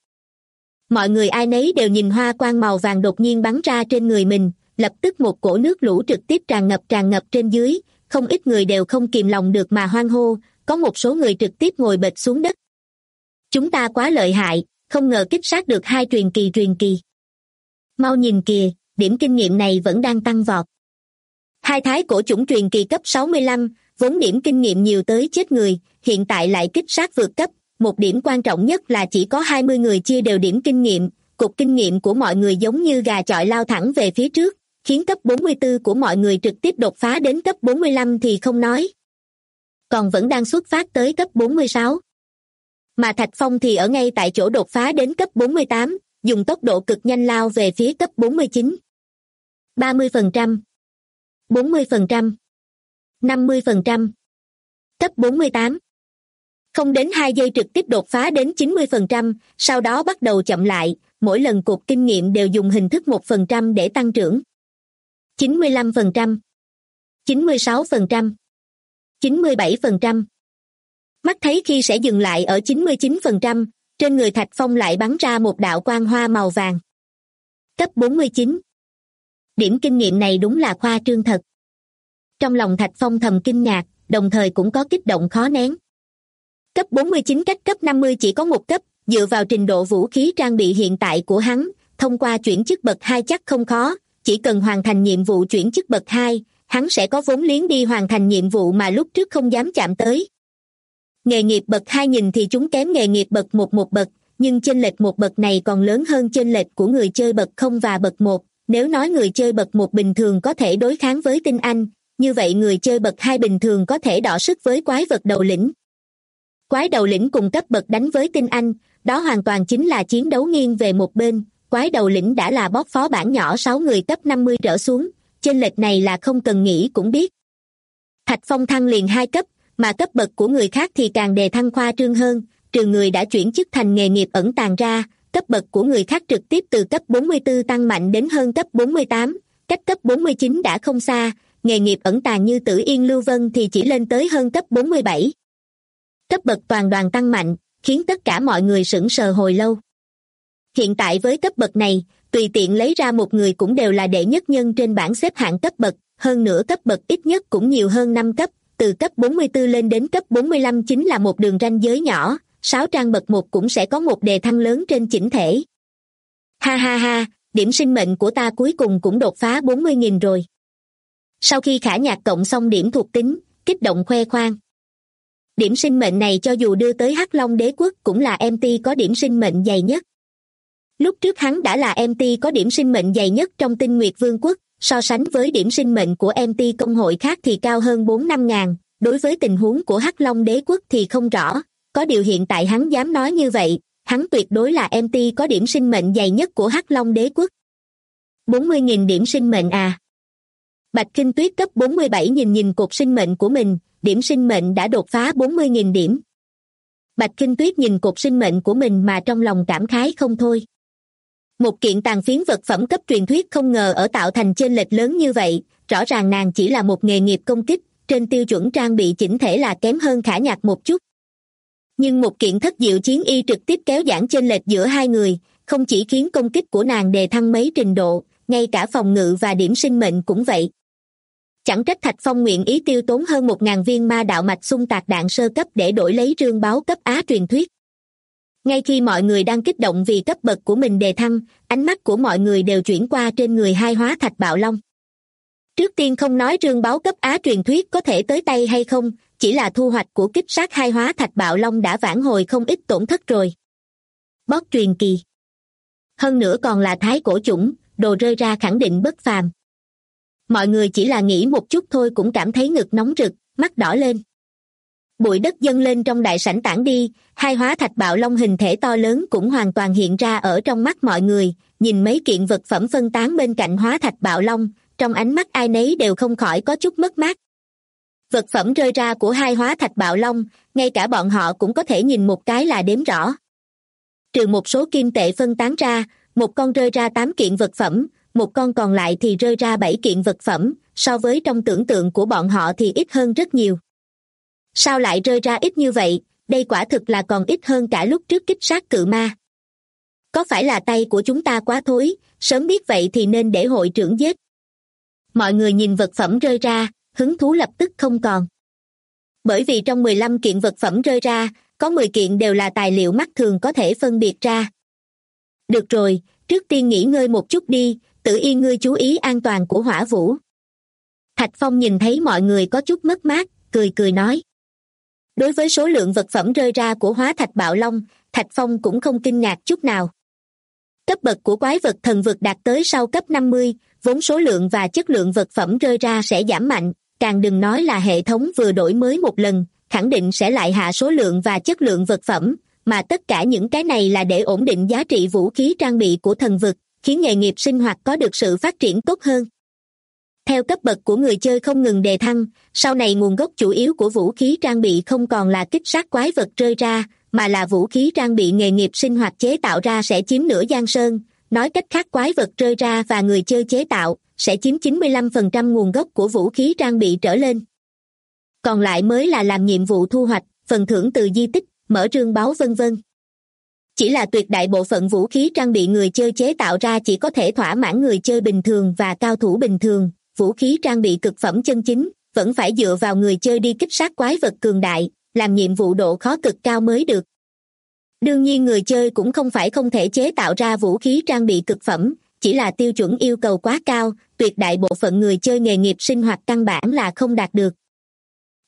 Mọi người ai nấy đều nhìn hoa quang màu vàng đột nhiên bắn ra trên người mình, lập tức một cổ nước lũ trực tiếp tràn ngập trên dưới, không ít người đều không kìm lòng được mà hoan hô, có một số người trực tiếp ngồi bệt xuống đất. Chúng ta quá lợi hại, không ngờ kích sát được 2 truyền kỳ. Mau nhìn kìa, điểm kinh nghiệm này vẫn đang tăng vọt. 2 thái cổ chủng truyền kỳ cấp 65, vốn điểm kinh nghiệm nhiều tới chết người, hiện tại lại kích sát vượt cấp. Một điểm quan trọng nhất là chỉ có 20 người chia đều điểm kinh nghiệm, cục kinh nghiệm của mọi người giống như gà chọi lao thẳng về phía trước, khiến cấp 44 của mọi người trực tiếp đột phá đến cấp 45 thì không nói. Còn vẫn đang xuất phát tới cấp 46. Mà Thạch Phong thì ở ngay tại chỗ đột phá đến cấp 48, dùng tốc độ cực nhanh lao về phía cấp 49. 30%, 40%, 50%, cấp 48. Không đến 2 giây trực tiếp đột phá đến 90%, sau đó bắt đầu chậm lại, mỗi lần cột kinh nghiệm đều dùng hình thức 1% để tăng trưởng. 95%, 96%, 97%. Mắt thấy khi sẽ dừng lại ở 99%, trên người Thạch Phong lại bắn ra một đạo quang hoa màu vàng. Cấp 49. Điểm kinh nghiệm này đúng là khoa trương thật. Trong lòng Thạch Phong thầm kinh ngạc, đồng thời cũng có kích động khó nén. Cấp 49 cách cấp 50 chỉ có một cấp, dựa vào trình độ vũ khí trang bị hiện tại của hắn, thông qua chuyển chức bậc 2 chắc không khó, chỉ cần hoàn thành nhiệm vụ chuyển chức bậc 2, hắn sẽ có vốn liếng đi hoàn thành nhiệm vụ mà lúc trước không dám chạm tới. Nghề nghiệp bậc 2 nhìn thì chúng kém nghề nghiệp bậc 1 một bậc, nhưng chênh lệch một bậc này còn lớn hơn chênh lệch của người chơi bậc 0 và bậc 1. Nếu nói người chơi bậc 1 bình thường có thể đối kháng với tinh anh, như vậy người chơi bậc 2 bình thường có thể đọ sức với quái vật đầu lĩnh. Quái đầu lĩnh cùng cấp bậc đánh với tinh anh, đó hoàn toàn chính là chiến đấu nghiêng về một bên. Quái đầu lĩnh đã là boss phó bản nhỏ 6 người cấp 50 trở xuống, chênh lệch này là không cần nghĩ cũng biết. Thạch Phong thăng liền 2 cấp, mà cấp bậc của người khác thì càng đề thăng khoa trương hơn, trừ người đã chuyển chức thành nghề nghiệp ẩn tàng ra, cấp bậc của người khác trực tiếp từ cấp 44 tăng mạnh đến hơn cấp 48, cách cấp 49 đã không xa, nghề nghiệp ẩn tàng như Tử Yên Lưu Vân thì chỉ lên tới hơn cấp 47. Cấp bậc toàn đoàn tăng mạnh, khiến tất cả mọi người sững sờ hồi lâu. Hiện tại với cấp bậc này, tùy tiện lấy ra một người cũng đều là đệ nhất nhân trên bảng xếp hạng cấp bậc, hơn nữa cấp bậc ít nhất cũng nhiều hơn 5 cấp, từ cấp 44 lên đến cấp 45 chính là một đường ranh giới nhỏ, 6 trang bậc 1 cũng sẽ có một đề thăng lớn trên chỉnh thể. Ha ha ha, điểm sinh mệnh của ta cuối cùng cũng đột phá 40.000 rồi. Sau khi Khả Nhạc cộng xong điểm thuộc tính, kích động khoe khoang. Điểm sinh mệnh này cho dù đưa tới Hắc Long Đế Quốc cũng là MT có điểm sinh mệnh dày nhất. Lúc trước hắn đã là MT có điểm sinh mệnh dày nhất trong Tinh Nguyệt Vương quốc, so sánh với điểm sinh mệnh của MT công hội khác thì cao hơn 4-5 ngàn, đối với tình huống của Hắc Long Đế Quốc thì không rõ, có điều hiện tại hắn dám nói như vậy, hắn tuyệt đối là MT có điểm sinh mệnh dày nhất của Hắc Long Đế Quốc. 40.000 điểm sinh mệnh à? Bạch Kinh Tuyết cấp 47 nhìn cột sinh mệnh của mình, điểm sinh mệnh đã đột phá 40.000 điểm. Bạch Kinh Tuyết nhìn cột sinh mệnh của mình mà trong lòng cảm khái không thôi. Một kiện tàn phiến vật phẩm cấp truyền thuyết không ngờ ở tạo thành chênh lệch lớn như vậy, rõ ràng nàng chỉ là một nghề nghiệp công kích, trên tiêu chuẩn trang bị chỉnh thể là kém hơn Khả Nhạc một chút. Nhưng một kiện thất diệu chiến y trực tiếp kéo giãn chênh lệch giữa hai người, không chỉ khiến công kích của nàng đề thăng mấy trình độ, ngay cả phòng ngự và điểm sinh mệnh cũng vậy. Chẳng trách Thạch Phong nguyện ý tiêu tốn hơn 1.000 viên ma đạo mạch xung tạc đạn sơ cấp để đổi lấy trương báo cấp Á truyền thuyết. Ngay khi mọi người đang kích động vì cấp bậc của mình đề thăng, ánh mắt của mọi người đều chuyển qua trên người hai hóa thạch bạo long. Trước tiên không nói trương báo cấp Á truyền thuyết có thể tới tay hay không, chỉ là thu hoạch của kích sát hai hóa thạch bạo long đã vãn hồi không ít tổn thất rồi. Boss truyền kỳ. Hơn nữa còn là thái cổ chủng, đồ rơi ra khẳng định bất phàm. Mọi người chỉ là nghĩ một chút thôi cũng cảm thấy ngực nóng rực, mắt đỏ lên. Bụi đất dâng lên trong đại sảnh tản đi, hai hóa thạch bạo long hình thể to lớn cũng hoàn toàn hiện ra ở trong mắt mọi người, nhìn mấy kiện vật phẩm phân tán bên cạnh hóa thạch bạo long, trong ánh mắt ai nấy đều không khỏi có chút mất mát. Vật phẩm rơi ra của hai hóa thạch bạo long, ngay cả bọn họ cũng có thể nhìn một cái là đếm rõ. Trừ một số kim tệ phân tán ra, một con rơi ra 8 kiện vật phẩm, một con còn lại thì rơi ra 7 kiện vật phẩm, so với trong tưởng tượng của bọn họ thì ít hơn rất nhiều. Sao lại rơi ra ít như vậy, đây quả thực là còn ít hơn cả lúc trước kích sát cự ma. Có phải là tay của chúng ta quá thối, sớm biết vậy thì nên để hội trưởng giết. Mọi người nhìn vật phẩm rơi ra, hứng thú lập tức không còn. Bởi vì trong 15 kiện vật phẩm rơi ra, có 10 kiện đều là tài liệu mắt thường có thể phân biệt ra. Được rồi, trước tiên nghỉ ngơi một chút đi, Tử Yên ngươi chú ý an toàn của Hỏa Vũ. Thạch Phong nhìn thấy mọi người có chút mất mát, cười nói. Đối với số lượng vật phẩm rơi ra của hóa thạch bạo long, Thạch Phong cũng không kinh ngạc chút nào. Cấp bậc của quái vật thần vực đạt tới sau cấp 50, vốn số lượng và chất lượng vật phẩm rơi ra sẽ giảm mạnh, càng đừng nói là hệ thống vừa đổi mới một lần, khẳng định sẽ lại hạ số lượng và chất lượng vật phẩm, mà tất cả những cái này là để ổn định giá trị vũ khí trang bị của thần vực, khiến nghề nghiệp sinh hoạt có được sự phát triển tốt hơn. Theo cấp bậc của người chơi không ngừng đề thăng, sau này nguồn gốc chủ yếu của vũ khí trang bị không còn là kích sát quái vật rơi ra, mà là vũ khí trang bị nghề nghiệp sinh hoạt chế tạo ra sẽ chiếm nửa giang sơn, nói cách khác quái vật rơi ra và người chơi chế tạo sẽ chiếm 95% nguồn gốc của vũ khí trang bị trở lên. Còn lại mới là làm nhiệm vụ thu hoạch, phần thưởng từ di tích, mở trương báu vân vân. Chỉ là tuyệt đại bộ phận vũ khí trang bị người chơi chế tạo ra chỉ có thể thỏa mãn người chơi bình thường và cao thủ bình thường, vũ khí trang bị cực phẩm chân chính, vẫn phải dựa vào người chơi đi kích sát quái vật cường đại, làm nhiệm vụ độ khó cực cao mới được. Đương nhiên người chơi cũng không phải không thể chế tạo ra vũ khí trang bị cực phẩm, chỉ là tiêu chuẩn yêu cầu quá cao, tuyệt đại bộ phận người chơi nghề nghiệp sinh hoạt căn bản là không đạt được.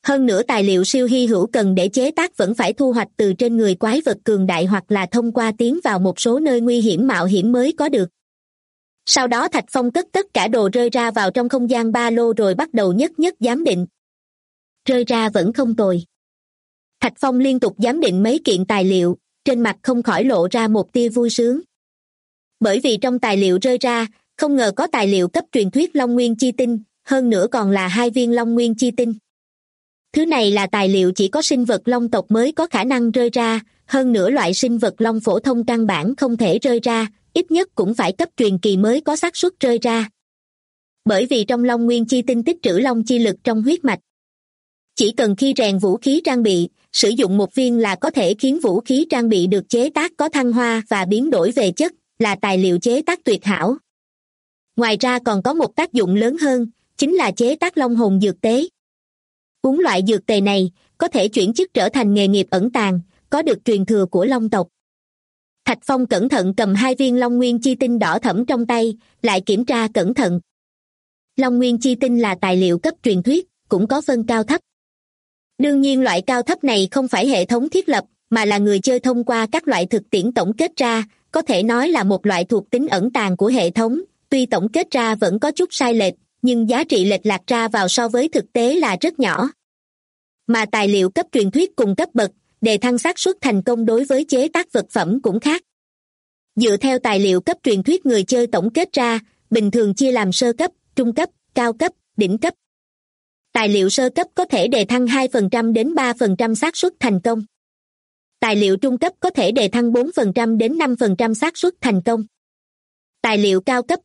Hơn nữa tài liệu siêu hy hữu cần để chế tác vẫn phải thu hoạch từ trên người quái vật cường đại hoặc là thông qua tiến vào một số nơi nguy hiểm mạo hiểm mới có được. Sau đó Thạch Phong cất tất cả đồ rơi ra vào trong không gian ba lô rồi bắt đầu nhất nhất giám định. Rơi ra vẫn không tồi. Thạch Phong liên tục giám định mấy kiện tài liệu, trên mặt không khỏi lộ ra một tia vui sướng. Bởi vì trong tài liệu rơi ra, không ngờ có tài liệu cấp truyền thuyết Long Nguyên Chi Tinh, hơn nữa còn là 2 viên Long Nguyên Chi Tinh. Thứ này là tài liệu chỉ có sinh vật long tộc mới có khả năng rơi ra, hơn nữa loại sinh vật long phổ thông căn bản không thể rơi ra, ít nhất cũng phải cấp truyền kỳ mới có xác suất rơi ra. Bởi vì trong Long Nguyên Chi Tinh tích trữ long chi lực trong huyết mạch. Chỉ cần khi rèn vũ khí trang bị, sử dụng một viên là có thể khiến vũ khí trang bị được chế tác có thăng hoa và biến đổi về chất, là tài liệu chế tác tuyệt hảo. Ngoài ra còn có một tác dụng lớn hơn, chính là chế tác long hồn dược tế. Uống loại dược tề này, có thể chuyển chức trở thành nghề nghiệp ẩn tàng, có được truyền thừa của long tộc. Thạch Phong cẩn thận cầm 2 viên Long Nguyên Chi Tinh đỏ thẫm trong tay, lại kiểm tra cẩn thận. Long Nguyên Chi Tinh là tài liệu cấp truyền thuyết, cũng có phân cao thấp. Đương nhiên loại cao thấp này không phải hệ thống thiết lập, mà là người chơi thông qua các loại thực tiễn tổng kết ra, có thể nói là một loại thuộc tính ẩn tàng của hệ thống, tuy tổng kết ra vẫn có chút sai lệch, nhưng giá trị lệch lạc ra vào so với thực tế là rất nhỏ. Mà tài liệu cấp truyền thuyết cùng cấp bậc, đề thăng xác suất thành công đối với chế tác vật phẩm cũng khác. Dựa theo tài liệu cấp truyền thuyết người chơi tổng kết ra, bình thường chia làm sơ cấp, trung cấp, cao cấp, đỉnh cấp. Tài liệu sơ cấp có thể đề thăng 2% đến 3% xác suất thành công. Tài liệu trung cấp có thể đề thăng 4% đến 5% xác suất thành công. Tài liệu cao cấp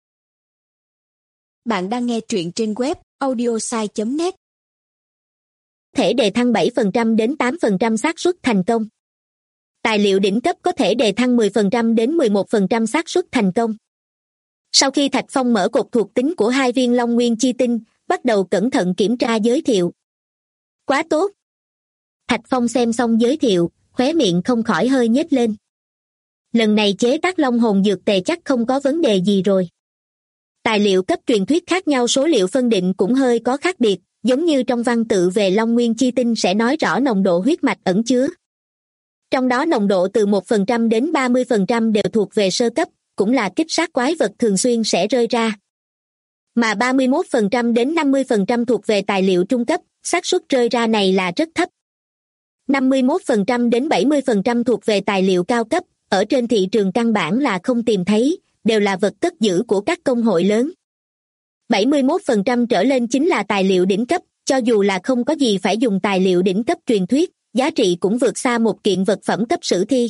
Bạn đang nghe truyện trên web audiosai.net. Có thể đề thăng 7% đến 8% xác suất thành công. Tài liệu đỉnh cấp có thể đề thăng 10% đến 11% xác suất thành công. Sau khi Thạch Phong mở cột thuộc tính của 2 viên Long Nguyên Chi Tinh, bắt đầu cẩn thận kiểm tra giới thiệu. Quá tốt! Thạch Phong xem xong giới thiệu, khóe miệng không khỏi hơi nhếch lên. Lần này chế tác long hồn dược tề chắc không có vấn đề gì rồi. Tài liệu cấp truyền thuyết khác nhau số liệu phân định cũng hơi có khác biệt, giống như trong văn tự về Long Nguyên Chi Tinh sẽ nói rõ nồng độ huyết mạch ẩn chứa. Trong đó nồng độ từ 1% đến 30% đều thuộc về sơ cấp, cũng là kích sát quái vật thường xuyên sẽ rơi ra. Mà 31% đến 50% thuộc về tài liệu trung cấp, xác suất rơi ra này là rất thấp. 51% đến 70% thuộc về tài liệu cao cấp, ở trên thị trường căn bản là không tìm thấy, đều là vật cất giữ của các công hội lớn. 71% trở lên chính là tài liệu đỉnh cấp, cho dù là không có gì phải dùng tài liệu đỉnh cấp truyền thuyết, giá trị cũng vượt xa một kiện vật phẩm cấp sử thi.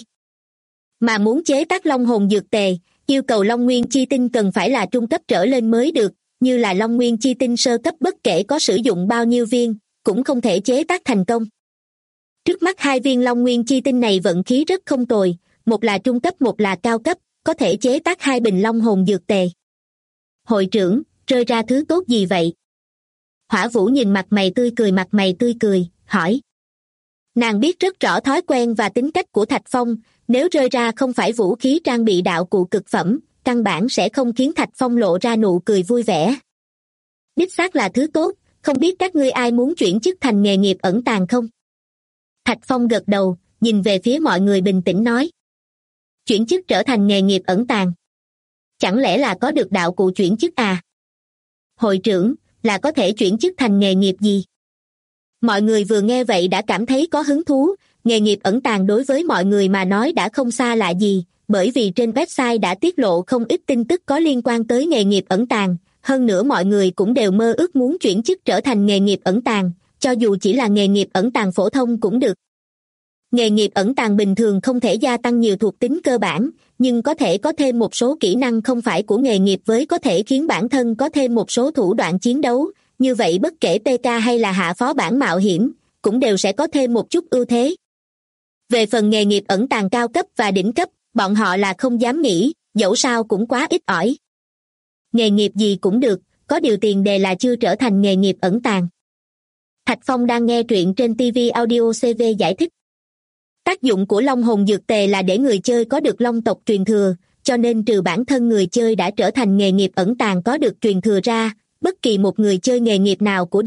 Mà muốn chế tác long hồn dược tề, yêu cầu Long Nguyên Chi Tinh cần phải là trung cấp trở lên mới được, như là Long Nguyên Chi Tinh sơ cấp bất kể có sử dụng bao nhiêu viên, cũng không thể chế tác thành công. Trước mắt 2 viên Long Nguyên Chi Tinh này vận khí rất không tồi, một là trung cấp một là cao cấp, có thể chế tác 2 bình long hồn dược tề. Hội trưởng, rơi ra thứ tốt gì vậy? Hỏa Vũ nhìn mặt mày tươi cười, hỏi. Nàng biết rất rõ thói quen và tính cách của Thạch Phong, nếu rơi ra không phải vũ khí trang bị đạo cụ cực phẩm, căn bản sẽ không khiến Thạch Phong lộ ra nụ cười vui vẻ. Đích xác là thứ tốt, không biết các ngươi ai muốn chuyển chức thành nghề nghiệp ẩn tàng không? Thạch Phong gật đầu, nhìn về phía mọi người bình tĩnh nói. Chuyển chức trở thành nghề nghiệp ẩn tàng. Chẳng lẽ là có được đạo cụ chuyển chức à? Hội trưởng, là có thể chuyển chức thành nghề nghiệp gì? Mọi người vừa nghe vậy đã cảm thấy có hứng thú, nghề nghiệp ẩn tàng đối với mọi người mà nói đã không xa lạ gì, bởi vì trên website đã tiết lộ không ít tin tức có liên quan tới nghề nghiệp ẩn tàng, hơn nữa mọi người cũng đều mơ ước muốn chuyển chức trở thành nghề nghiệp ẩn tàng, cho dù chỉ là nghề nghiệp ẩn tàng phổ thông cũng được. Nghề nghiệp ẩn tàng bình thường không thể gia tăng nhiều thuộc tính cơ bản, nhưng có thể có thêm một số kỹ năng không phải của nghề nghiệp với có thể khiến bản thân có thêm một số thủ đoạn chiến đấu, như vậy bất kể PK hay là hạ phó bản mạo hiểm, cũng đều sẽ có thêm một chút ưu thế. Về phần nghề nghiệp ẩn tàng cao cấp và đỉnh cấp, bọn họ là không dám nghĩ, dẫu sao cũng quá ít ỏi. Nghề nghiệp gì cũng được, có điều tiền đề là chưa trở thành nghề nghiệp ẩn tàng. Thạch Phong đang nghe truyện trên TV Audio CV giải thích. Tác dụng của long hồn dược tề là để người chơi có được long tộc truyền thừa, cho nên trừ bản thân người chơi đã trở thành nghề nghiệp ẩn tàng có được truyền thừa ra, bất kỳ một người chơi nghề nghiệp nào cũng được,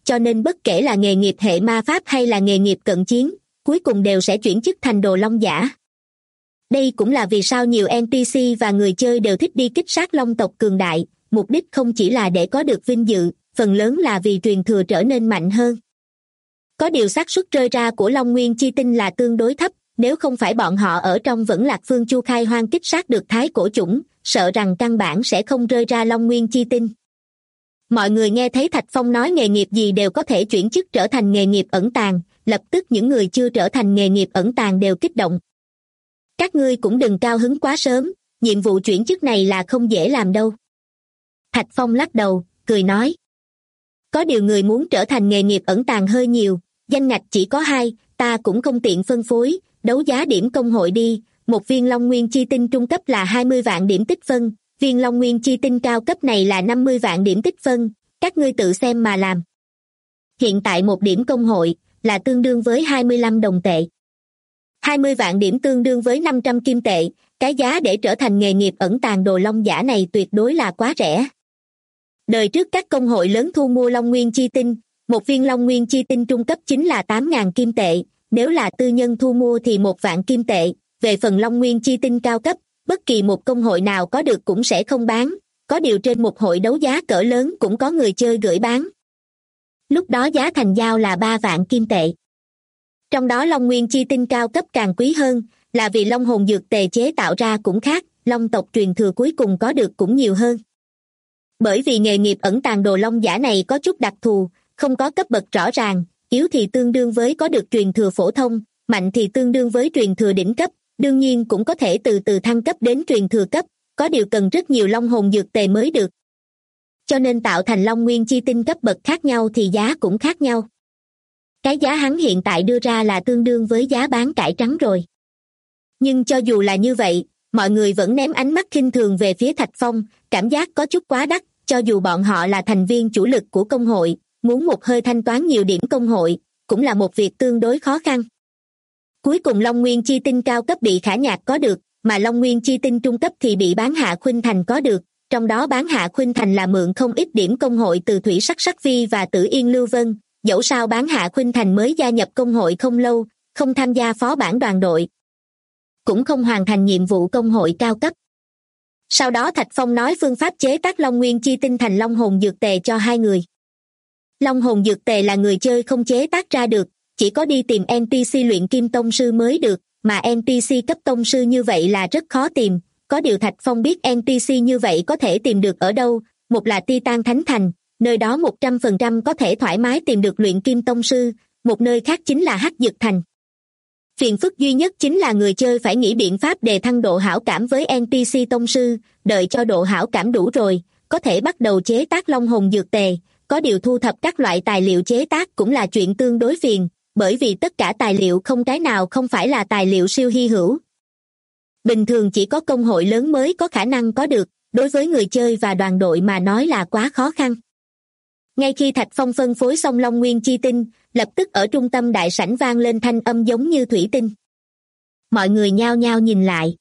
cho nên bất kể là nghề nghiệp hệ ma pháp hay là nghề nghiệp cận chiến, cuối cùng đều sẽ chuyển chức thành đồ long giả. Đây cũng là vì sao nhiều NPC và người chơi đều thích đi kích sát long tộc cường đại, mục đích không chỉ là để có được vinh dự, phần lớn là vì truyền thừa trở nên mạnh hơn. Có điều xác suất rơi ra của Long Nguyên Chi Tinh là tương đối thấp, nếu không phải bọn họ ở trong Vẫn Lạc Phương Chu khai hoang kích sát được thái cổ chủng, sợ rằng căn bản sẽ không rơi ra Long Nguyên Chi Tinh. Mọi người nghe thấy Thạch Phong nói nghề nghiệp gì đều có thể chuyển chức trở thành nghề nghiệp ẩn tàng, lập tức những người chưa trở thành nghề nghiệp ẩn tàng đều kích động. Các ngươi cũng đừng cao hứng quá sớm, nhiệm vụ chuyển chức này là không dễ làm đâu. Thạch Phong lắc đầu, cười nói. Có điều người muốn trở thành nghề nghiệp ẩn tàng hơi nhiều, danh ngạch chỉ có 2, ta cũng không tiện phân phối, đấu giá điểm công hội đi, một viên Long Nguyên Chi Tinh trung cấp là 20 vạn điểm tích phân, viên Long Nguyên Chi Tinh cao cấp này là 50 vạn điểm tích phân, các ngươi tự xem mà làm. Hiện tại một điểm công hội là tương đương với 25 đồng tệ. 20 vạn điểm tương đương với 500 kim tệ, cái giá để trở thành nghề nghiệp ẩn tàng đồ long giả này tuyệt đối là quá rẻ. Đời trước các công hội lớn thu mua Long Nguyên Chi Tinh, một viên Long Nguyên Chi Tinh trung cấp chính là 8.000 kim tệ, nếu là tư nhân thu mua thì 1 vạn kim tệ, về phần Long Nguyên Chi Tinh cao cấp, bất kỳ một công hội nào có được cũng sẽ không bán, có điều trên một hội đấu giá cỡ lớn cũng có người chơi gửi bán. Lúc đó giá thành giao là 3 vạn kim tệ. Trong đó Long Nguyên Chi Tinh cao cấp càng quý hơn, là vì long hồn dược tề chế tạo ra cũng khác, long tộc truyền thừa cuối cùng có được cũng nhiều hơn. Bởi vì nghề nghiệp ẩn tàng đồ long giả này có chút đặc thù, không có cấp bậc rõ ràng, yếu thì tương đương với có được truyền thừa phổ thông, mạnh thì tương đương với truyền thừa đỉnh cấp, đương nhiên cũng có thể từ từ thăng cấp đến truyền thừa cấp, có điều cần rất nhiều long hồn dược tề mới được. Cho nên tạo thành Long Nguyên Chi Tinh cấp bậc khác nhau thì giá cũng khác nhau. Cái giá hắn hiện tại đưa ra là tương đương với giá bán cải trắng rồi. Nhưng cho dù là như vậy, mọi người vẫn ném ánh mắt khinh thường về phía Thạch Phong, cảm giác có chút quá đắt, cho dù bọn họ là thành viên chủ lực của công hội, muốn một hơi thanh toán nhiều điểm công hội, cũng là một việc tương đối khó khăn. Cuối cùng Long Nguyên Chi Tinh cao cấp bị Khả Nhạc có được, mà Long Nguyên Chi Tinh trung cấp thì bị Bán Hạ Khuynh Thành có được, trong đó Bán Hạ Khuynh Thành là mượn không ít điểm công hội từ Thủy Sắc Sắc Vi và Tử Yên Lưu Vân, dẫu sao Bán Hạ Khuynh Thành mới gia nhập công hội không lâu, không tham gia phó bản đoàn đội, cũng không hoàn thành nhiệm vụ công hội cao cấp. Sau đó Thạch Phong nói phương pháp chế tác Long Nguyên Chi Tinh thành long hồn dược tề cho 2 người. Long hồn dược tề là người chơi không chế tác ra được, chỉ có đi tìm NPC luyện kim tông sư mới được, mà NPC cấp tông sư như vậy là rất khó tìm, có điều Thạch Phong biết NPC như vậy có thể tìm được ở đâu, một là Titan Thánh Thành, nơi đó 100% có thể thoải mái tìm được luyện kim tông sư, một nơi khác chính là Hắc Dực Thành. Phiền phức duy nhất chính là người chơi phải nghĩ biện pháp đề thăng độ hảo cảm với NPC tông sư, đợi cho độ hảo cảm đủ rồi, có thể bắt đầu chế tác long hồn dược tề, có điều thu thập các loại tài liệu chế tác cũng là chuyện tương đối phiền, bởi vì tất cả tài liệu không cái nào không phải là tài liệu siêu hy hữu. Bình thường chỉ có công hội lớn mới có khả năng có được, đối với người chơi và đoàn đội mà nói là quá khó khăn. Ngay khi Thạch Phong phân phối xong Long Nguyên Chi Tinh, lập tức ở trung tâm đại sảnh vang lên thanh âm giống như thủy tinh. Mọi người nhao nhao nhìn lại.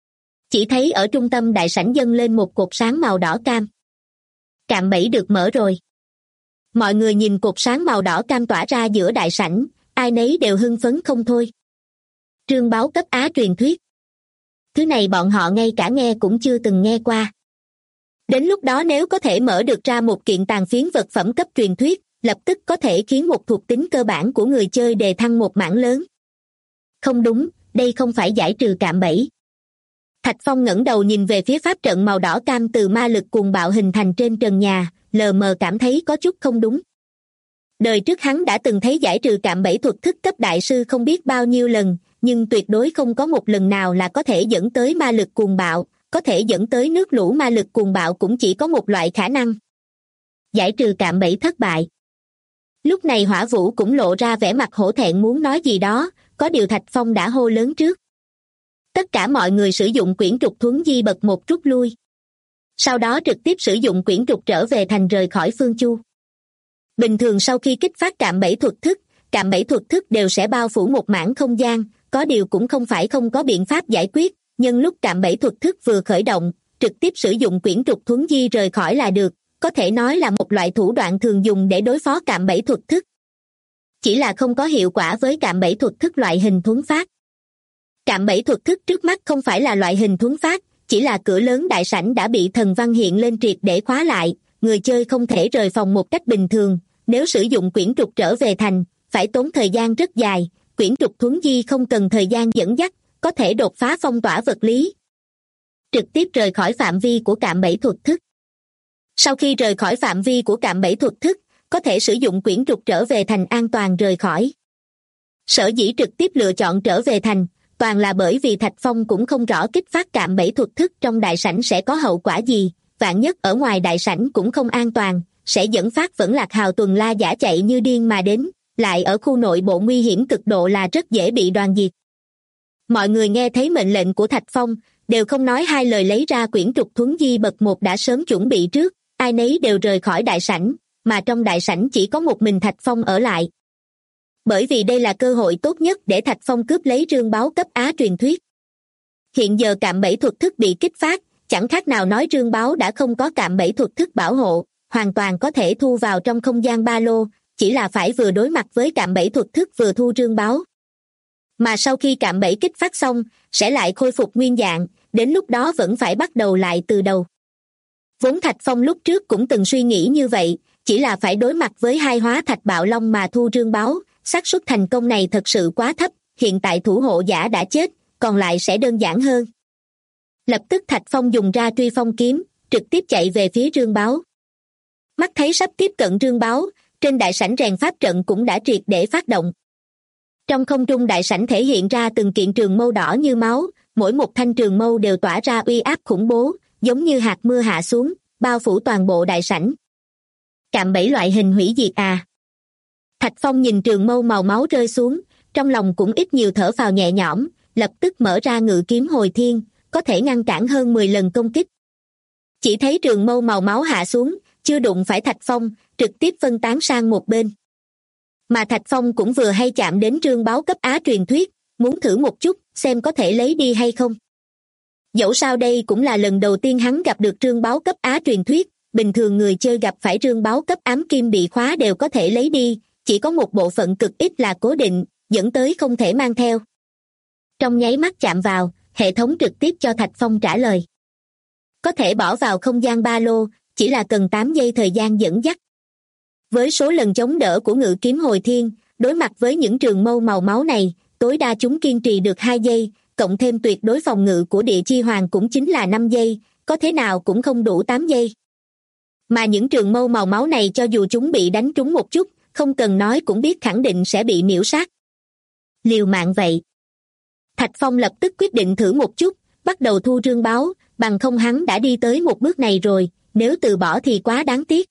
Chỉ thấy ở trung tâm đại sảnh dâng lên một cột sáng màu đỏ cam. Cạm bẫy được mở rồi. Mọi người nhìn cột sáng màu đỏ cam tỏa ra giữa đại sảnh, ai nấy đều hưng phấn không thôi. Trương báo cấp Á truyền thuyết. Thứ này bọn họ ngay cả nghe cũng chưa từng nghe qua. Đến lúc đó nếu có thể mở được ra một kiện tàn phiến vật phẩm cấp truyền thuyết, lập tức có thể khiến một thuộc tính cơ bản của người chơi đề thăng một mảng lớn. Không đúng, đây không phải giải trừ cạm bẫy. Thạch Phong ngẩng đầu nhìn về phía pháp trận màu đỏ cam từ ma lực cuồng bạo hình thành trên trần nhà, lờ mờ cảm thấy có chút không đúng. Đời trước hắn đã từng thấy giải trừ cạm bẫy thuật thức cấp đại sư không biết bao nhiêu lần, nhưng tuyệt đối không có một lần nào là có thể dẫn tới ma lực cuồng bạo, có thể dẫn tới nước lũ ma lực cuồng bạo cũng chỉ có một loại khả năng. Giải trừ cạm bẫy thất bại. Lúc này Hỏa Vũ cũng lộ ra vẻ mặt hổ thẹn muốn nói gì đó, có điều Thạch Phong đã hô lớn trước. Tất cả mọi người sử dụng quyển trục thuấn di bật một rút lui. Sau đó trực tiếp sử dụng quyển trục trở về thành rời khỏi Phương Chu. Bình thường sau khi kích phát cạm bẫy thuật thức đều sẽ bao phủ một mảng không gian, có điều cũng không phải không có biện pháp giải quyết, nhân lúc cạm bẫy thuật thức vừa khởi động, trực tiếp sử dụng quyển trục thuấn di rời khỏi là được, có thể nói là một loại thủ đoạn thường dùng để đối phó cạm bẫy thuật thức. Chỉ là không có hiệu quả với cạm bẫy thuật thức loại hình thuấn phát. Cạm bẫy thuật thức trước mắt không phải là loại hình thuấn phát, chỉ là cửa lớn đại sảnh đã bị thần văn hiện lên triệt để khóa lại, người chơi không thể rời phòng một cách bình thường, nếu sử dụng quyển trục trở về thành, phải tốn thời gian rất dài, quyển trục thuấn di không cần thời gian dẫn dắt, có thể đột phá phong tỏa vật lý. Trực tiếp rời khỏi phạm vi của cạm bẫy thuật thức. Sau khi rời khỏi phạm vi của cạm bẫy thuật thức, có thể sử dụng quyển trục trở về thành an toàn rời khỏi. Sở dĩ trực tiếp lựa chọn trở về thành, toàn là bởi vì Thạch Phong cũng không rõ kích phát cạm bẫy thuật thức trong đại sảnh sẽ có hậu quả gì, vạn nhất ở ngoài đại sảnh cũng không an toàn, sẽ dẫn phát Vẫn Lạc Hào tuần la giả chạy như điên mà đến, lại ở khu nội bộ nguy hiểm cực độ là rất dễ bị đoàn diệt. Mọi người nghe thấy mệnh lệnh của Thạch Phong, đều không nói hai lời lấy ra quyển trục thuấn di bậc 1 đã sớm chuẩn bị trước, ai nấy đều rời khỏi đại sảnh, mà trong đại sảnh chỉ có một mình Thạch Phong ở lại. Bởi vì đây là cơ hội tốt nhất để Thạch Phong cướp lấy rương báo cấp Á truyền thuyết. Hiện giờ cạm bẫy thuật thức bị kích phát, chẳng khác nào nói rương báo đã không có cạm bẫy thuật thức bảo hộ, hoàn toàn có thể thu vào trong không gian ba lô, chỉ là phải vừa đối mặt với cạm bẫy thuật thức vừa thu rương báo. Mà sau khi cạm bẫy kích phát xong, sẽ lại khôi phục nguyên dạng, đến lúc đó vẫn phải bắt đầu lại từ đầu. Vốn Thạch Phong lúc trước cũng từng suy nghĩ như vậy, chỉ là phải đối mặt với hai hóa thạch bạo long mà thu rương báo, xác suất thành công này thật sự quá thấp, hiện tại thủ hộ giả đã chết, còn lại sẽ đơn giản hơn. Lập tức Thạch Phong dùng ra truy phong kiếm, trực tiếp chạy về phía rương báo. Mắt thấy sắp tiếp cận rương báo, trên đại sảnh rèn pháp trận cũng đã triệt để phát động. Trong không trung đại sảnh thể hiện ra từng kiện trường mâu đỏ như máu, mỗi một thanh trường mâu đều tỏa ra uy áp khủng bố, giống như hạt mưa hạ xuống, bao phủ toàn bộ đại sảnh. Cạm bẫy loại hình hủy diệt à? Thạch Phong nhìn trường mâu màu máu rơi xuống, trong lòng cũng ít nhiều thở phào nhẹ nhõm, lập tức mở ra ngự kiếm hồi thiên, có thể ngăn cản hơn 10 lần công kích. Chỉ thấy trường mâu màu máu hạ xuống, chưa đụng phải Thạch Phong, trực tiếp phân tán sang một bên. Mà Thạch Phong cũng vừa hay chạm đến rương báo cấp Á truyền thuyết, muốn thử một chút, xem có thể lấy đi hay không. Dẫu sao đây cũng là lần đầu tiên hắn gặp được rương báo cấp Á truyền thuyết, bình thường người chơi gặp phải rương báo cấp ám kim bị khóa đều có thể lấy đi, chỉ có một bộ phận cực ít là cố định, dẫn tới không thể mang theo. Trong nháy mắt chạm vào, hệ thống trực tiếp cho Thạch Phong trả lời. Có thể bỏ vào không gian ba lô, chỉ là cần 8 giây thời gian dẫn dắt. Với số lần chống đỡ của ngự kiếm hồi thiên, đối mặt với những trường mâu màu máu này, tối đa chúng kiên trì được 2 giây, cộng thêm tuyệt đối phòng ngự của địa chi hoàng cũng chính là 5 giây, có thế nào cũng không đủ 8 giây. Mà những trường mâu màu máu này cho dù chúng bị đánh trúng một chút, không cần nói cũng biết khẳng định sẽ bị miễu sát. Liều mạng vậy. Thạch Phong lập tức quyết định thử một chút, bắt đầu thu rương báo, bằng không hắn đã đi tới một bước này rồi, nếu từ bỏ thì quá đáng tiếc.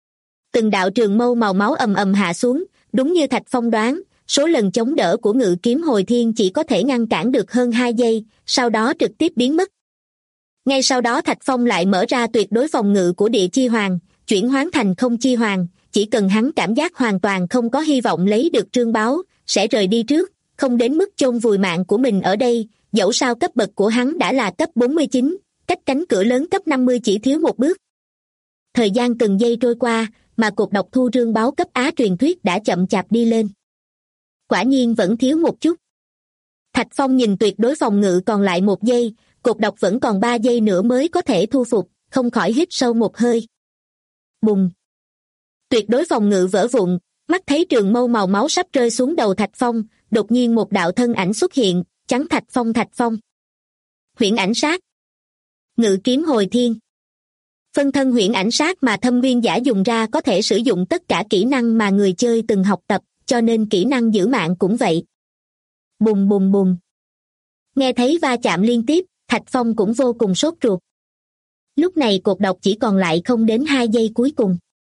Từng đạo trường mâu màu máu ầm ầm hạ xuống, đúng như Thạch Phong đoán, số lần chống đỡ của ngự kiếm hồi thiên chỉ có thể ngăn cản được hơn 2 giây, sau đó trực tiếp biến mất. Ngay sau đó Thạch Phong lại mở ra tuyệt đối phòng ngự của địa chi hoàng, chuyển hoán thành không chi hoàng, chỉ cần hắn cảm giác hoàn toàn không có hy vọng lấy được trương báo, sẽ rời đi trước, không đến mức chôn vùi mạng của mình ở đây, dẫu sao cấp bậc của hắn đã là cấp 49, cách cánh cửa lớn cấp 50 chỉ thiếu một bước. Thời gian từng giây trôi qua, mà cột độc thu rương báo cấp Á truyền thuyết đã chậm chạp đi lên. Quả nhiên vẫn thiếu một chút. Thạch Phong nhìn tuyệt đối phòng ngự còn lại 1 giây, cột độc vẫn còn 3 giây nữa mới có thể thu phục, không khỏi hít sâu một hơi. Bùng! Tuyệt đối phòng ngự vỡ vụn, mắt thấy trường mâu màu máu sắp rơi xuống đầu Thạch Phong, đột nhiên một đạo thân ảnh xuất hiện, chắn Thạch Phong. Huyễn ảnh sát. Ngự kiếm hồi thiên. Phân thân huyễn ảnh sát mà Thâm Viên Giả dùng ra có thể sử dụng tất cả kỹ năng mà người chơi từng học tập, cho nên kỹ năng giữ mạng cũng vậy. Bùng bùng bùng. Nghe thấy va chạm liên tiếp, Thạch Phong cũng vô cùng sốt ruột. Lúc này cột độc chỉ còn lại không đến 2 giây cuối cùng.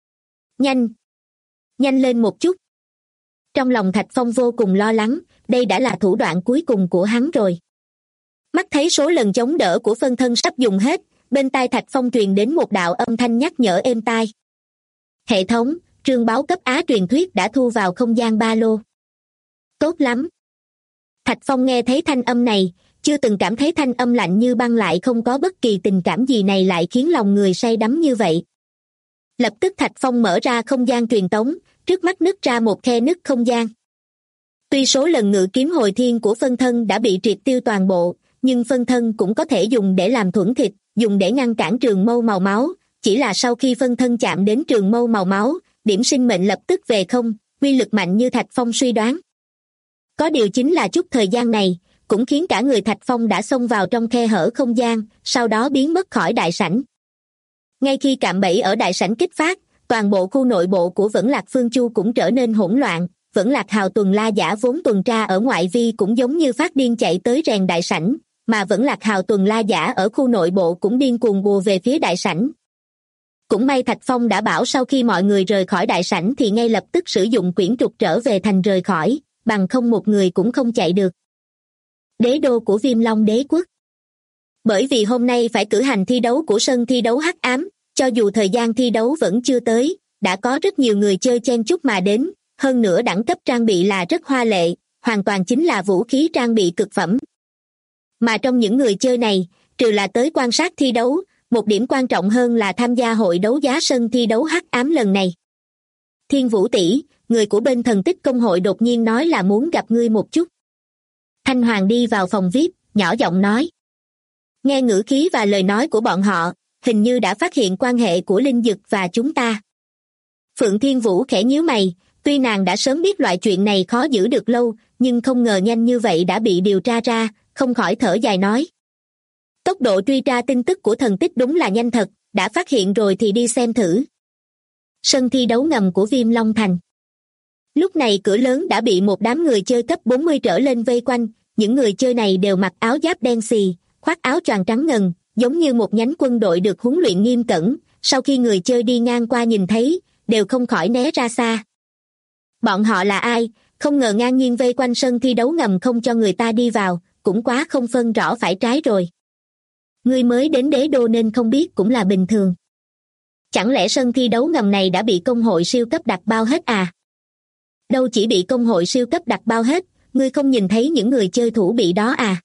Nhanh lên một chút. Trong lòng Thạch Phong vô cùng lo lắng, đây đã là thủ đoạn cuối cùng của hắn rồi. Mắt thấy số lần chống đỡ của phân thân sắp dùng hết, bên tai Thạch Phong truyền đến một đạo âm thanh nhắc nhở êm tai. Hệ thống, trương báo cấp Á truyền thuyết đã thu vào không gian ba lô. Tốt lắm. Thạch Phong nghe thấy thanh âm này, chưa từng cảm thấy thanh âm lạnh như băng lại không có bất kỳ tình cảm gì này lại khiến lòng người say đắm như vậy. Lập tức Thạch Phong mở ra không gian truyền tống, trước mắt nứt ra một khe nứt không gian. Tuy số lần ngự kiếm hồi thiên của phân thân đã bị triệt tiêu toàn bộ, nhưng phân thân cũng có thể dùng để làm thuẫn thịt, dùng để ngăn cản trường mâu màu máu, chỉ là sau khi phân thân chạm đến trường mâu màu máu, điểm sinh mệnh lập tức về không, uy lực mạnh như Thạch Phong suy đoán. Có điều chính là chút thời gian này, cũng khiến cả người Thạch Phong đã xông vào trong khe hở không gian, sau đó biến mất khỏi đại sảnh. Ngay khi cạm bẫy ở đại sảnh kích phát, toàn bộ khu nội bộ của Vẫn Lạc Phương Chu cũng trở nên hỗn loạn, Vẫn Lạc Hào tuần la giả vốn tuần tra ở ngoại vi cũng giống như phát điên chạy tới rèn đại sảnh, mà Vẫn Lạc Hào tuần la giả ở khu nội bộ cũng điên cuồng bùa về phía đại sảnh. Cũng may Thạch Phong đã bảo sau khi mọi người rời khỏi đại sảnh thì ngay lập tức sử dụng quyển trục trở về thành rời khỏi, bằng không một người cũng không chạy được. Đế đô của Viêm Long Đế quốc. Bởi vì hôm nay phải cử hành thi đấu của sân thi đấu hắc ám, cho dù thời gian thi đấu vẫn chưa tới, đã có rất nhiều người chơi chen chúc mà đến, hơn nữa đẳng cấp trang bị là rất hoa lệ, hoàn toàn chính là vũ khí trang bị cực phẩm. Mà trong những người chơi này, trừ là tới quan sát thi đấu, một điểm quan trọng hơn là tham gia hội đấu giá sân thi đấu hắc ám lần này. Thiên Vũ tỷ, người của bên Thần Tích Công hội đột nhiên nói là muốn gặp ngươi một chút. Thanh Hoàng đi vào phòng VIP, nhỏ giọng nói. Nghe ngữ khí và lời nói của bọn họ, hình như đã phát hiện quan hệ của Linh Dực và chúng ta. Phượng Thiên Vũ khẽ nhíu mày, tuy nàng đã sớm biết loại chuyện này khó giữ được lâu, nhưng không ngờ nhanh như vậy đã bị điều tra ra, không khỏi thở dài nói. Tốc độ truy tra tin tức của Thần Tích đúng là nhanh thật, đã phát hiện rồi thì đi xem thử. Sân thi đấu ngầm của Viêm Long Thành. Lúc này cửa lớn đã bị một đám người chơi cấp 40 trở lên vây quanh, những người chơi này đều mặc áo giáp đen xì, khoác áo choàng trắng ngần, giống như một nhánh quân đội được huấn luyện nghiêm cẩn, sau khi người chơi đi ngang qua nhìn thấy, đều không khỏi né ra xa. Bọn họ là ai, không ngờ ngang nhiên vây quanh sân thi đấu ngầm không cho người ta đi vào, cũng quá không phân rõ phải trái rồi. Ngươi mới đến đế đô nên không biết cũng là bình thường. Chẳng lẽ sân thi đấu ngầm này đã bị công hội siêu cấp đặt bao hết à? Đâu chỉ bị công hội siêu cấp đặt bao hết, ngươi không nhìn thấy những người chơi thủ bị đó à?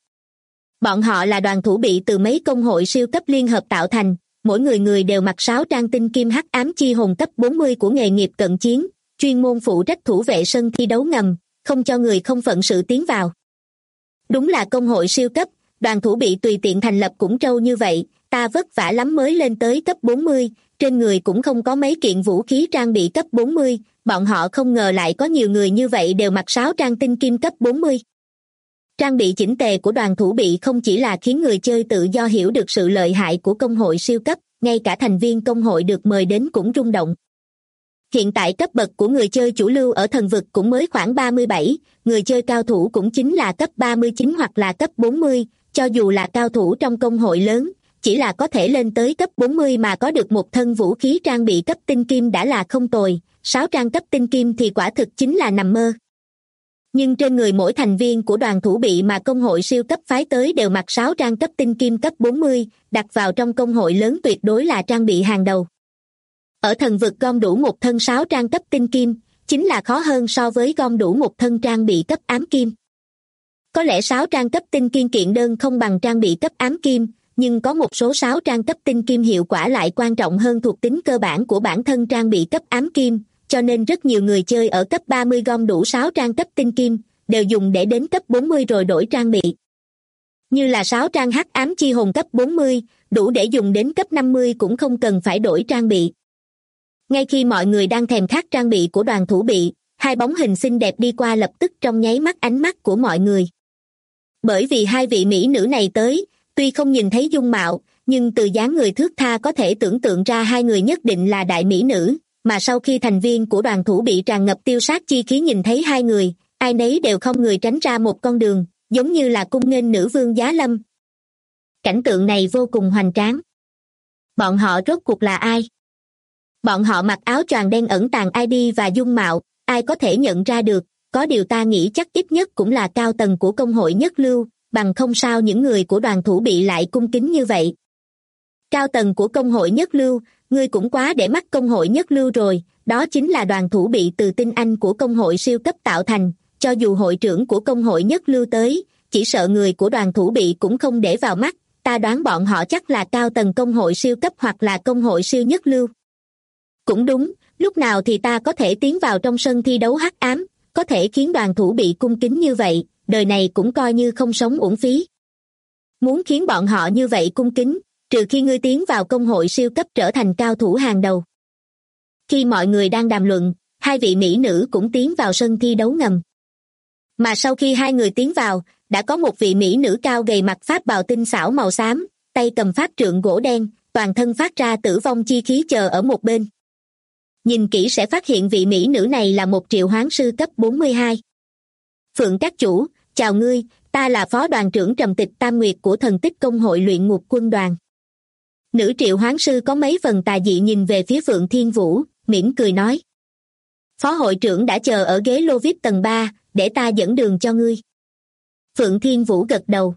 Bọn họ là đoàn thủ bị từ mấy công hội siêu cấp liên hợp tạo thành, mỗi người đều mặc 6 trang tinh kim hắc ám chi hồn cấp 40 của nghề nghiệp cận chiến, chuyên môn phụ trách thủ vệ sân thi đấu ngầm, không cho người không phận sự tiến vào. Đúng là công hội siêu cấp, đoàn thủ bị tùy tiện thành lập cũng trâu như vậy, ta vất vả lắm mới lên tới cấp 40, trên người cũng không có mấy kiện vũ khí trang bị cấp 40, bọn họ không ngờ lại có nhiều người như vậy đều mặc 6 trang tinh kim cấp 40. Trang bị chỉnh tề của đoàn thủ bị không chỉ là khiến người chơi tự do hiểu được sự lợi hại của công hội siêu cấp, ngay cả thành viên công hội được mời đến cũng rung động. Hiện tại cấp bậc của người chơi chủ lưu ở thần vực cũng mới khoảng 37, người chơi cao thủ cũng chính là cấp 39 hoặc là cấp 40, cho dù là cao thủ trong công hội lớn, chỉ là có thể lên tới cấp 40 mà có được một thân vũ khí trang bị cấp tinh kim đã là không tồi, 6 trang cấp tinh kim thì quả thực chính là nằm mơ. Nhưng trên người mỗi thành viên của đoàn thủ bị mà công hội siêu cấp phái tới đều mặc 6 trang cấp tinh kim cấp 40, đặt vào trong công hội lớn tuyệt đối là trang bị hàng đầu. Ở thần vực gom đủ một thân 6 trang cấp tinh kim, chính là khó hơn so với gom đủ một thân trang bị cấp ám kim. Có lẽ 6 trang cấp tinh kim kiện đơn không bằng trang bị cấp ám kim, nhưng có một số 6 trang cấp tinh kim hiệu quả lại quan trọng hơn thuộc tính cơ bản của bản thân trang bị cấp ám kim, cho nên rất nhiều người chơi ở cấp 30 gom đủ 6 trang cấp tinh kim, đều dùng để đến cấp 40 rồi đổi trang bị. Như là 6 trang hắc ám chi hồn cấp 40, đủ để dùng đến cấp 50 cũng không cần phải đổi trang bị. Ngay khi mọi người đang thèm khát trang bị của đoàn thủ bị, hai bóng hình xinh đẹp đi qua lập tức trong nháy mắt ánh mắt của mọi người. Bởi vì hai vị mỹ nữ này tới, tuy không nhìn thấy dung mạo, nhưng từ dáng người thướt tha có thể tưởng tượng ra hai người nhất định là đại mỹ nữ, mà sau khi thành viên của đoàn thủ bị tràn ngập tiêu sát chi khí nhìn thấy hai người, ai nấy đều không người tránh ra một con đường, giống như là cung nghênh nữ vương giá lâm. Cảnh tượng này vô cùng hoành tráng. Bọn họ rốt cuộc là ai? Bọn họ mặc áo choàng đen ẩn tàng ID và dung mạo, ai có thể nhận ra được, có điều ta nghĩ chắc ít nhất cũng là cao tầng của công hội nhất lưu, bằng không sao những người của đoàn thủ bị lại cung kính như vậy. Cao tầng của công hội nhất lưu, ngươi cũng quá để mắt công hội nhất lưu rồi, đó chính là đoàn thủ bị từ tinh anh của công hội siêu cấp tạo thành, cho dù hội trưởng của công hội nhất lưu tới, chỉ sợ người của đoàn thủ bị cũng không để vào mắt, ta đoán bọn họ chắc là cao tầng công hội siêu cấp hoặc là công hội siêu nhất lưu. Cũng đúng, lúc nào thì ta có thể tiến vào trong sân thi đấu hắc ám, có thể khiến đoàn thủ bị cung kính như vậy, đời này cũng coi như không sống uổng phí. Muốn khiến bọn họ như vậy cung kính, trừ khi ngươi tiến vào công hội siêu cấp trở thành cao thủ hàng đầu. Khi mọi người đang đàm luận, hai vị mỹ nữ cũng tiến vào sân thi đấu ngầm. Mà sau khi hai người tiến vào, đã có một vị mỹ nữ cao gầy mặc pháp bào tinh xảo màu xám, tay cầm pháp trượng gỗ đen, toàn thân phát ra tử vong chi khí chờ ở một bên. Nhìn kỹ sẽ phát hiện vị mỹ nữ này là một triệu hoán sư cấp 42. Phượng các chủ, chào ngươi, ta là phó đoàn trưởng Trầm Tịch Tam Nguyệt của thần tích công hội luyện ngục quân đoàn. Nữ triệu hoán sư có mấy phần tà dị nhìn về phía Phượng Thiên Vũ, mỉm cười nói. Phó hội trưởng đã chờ ở ghế lô VIP tầng 3, để ta dẫn đường cho ngươi. Phượng Thiên Vũ gật đầu.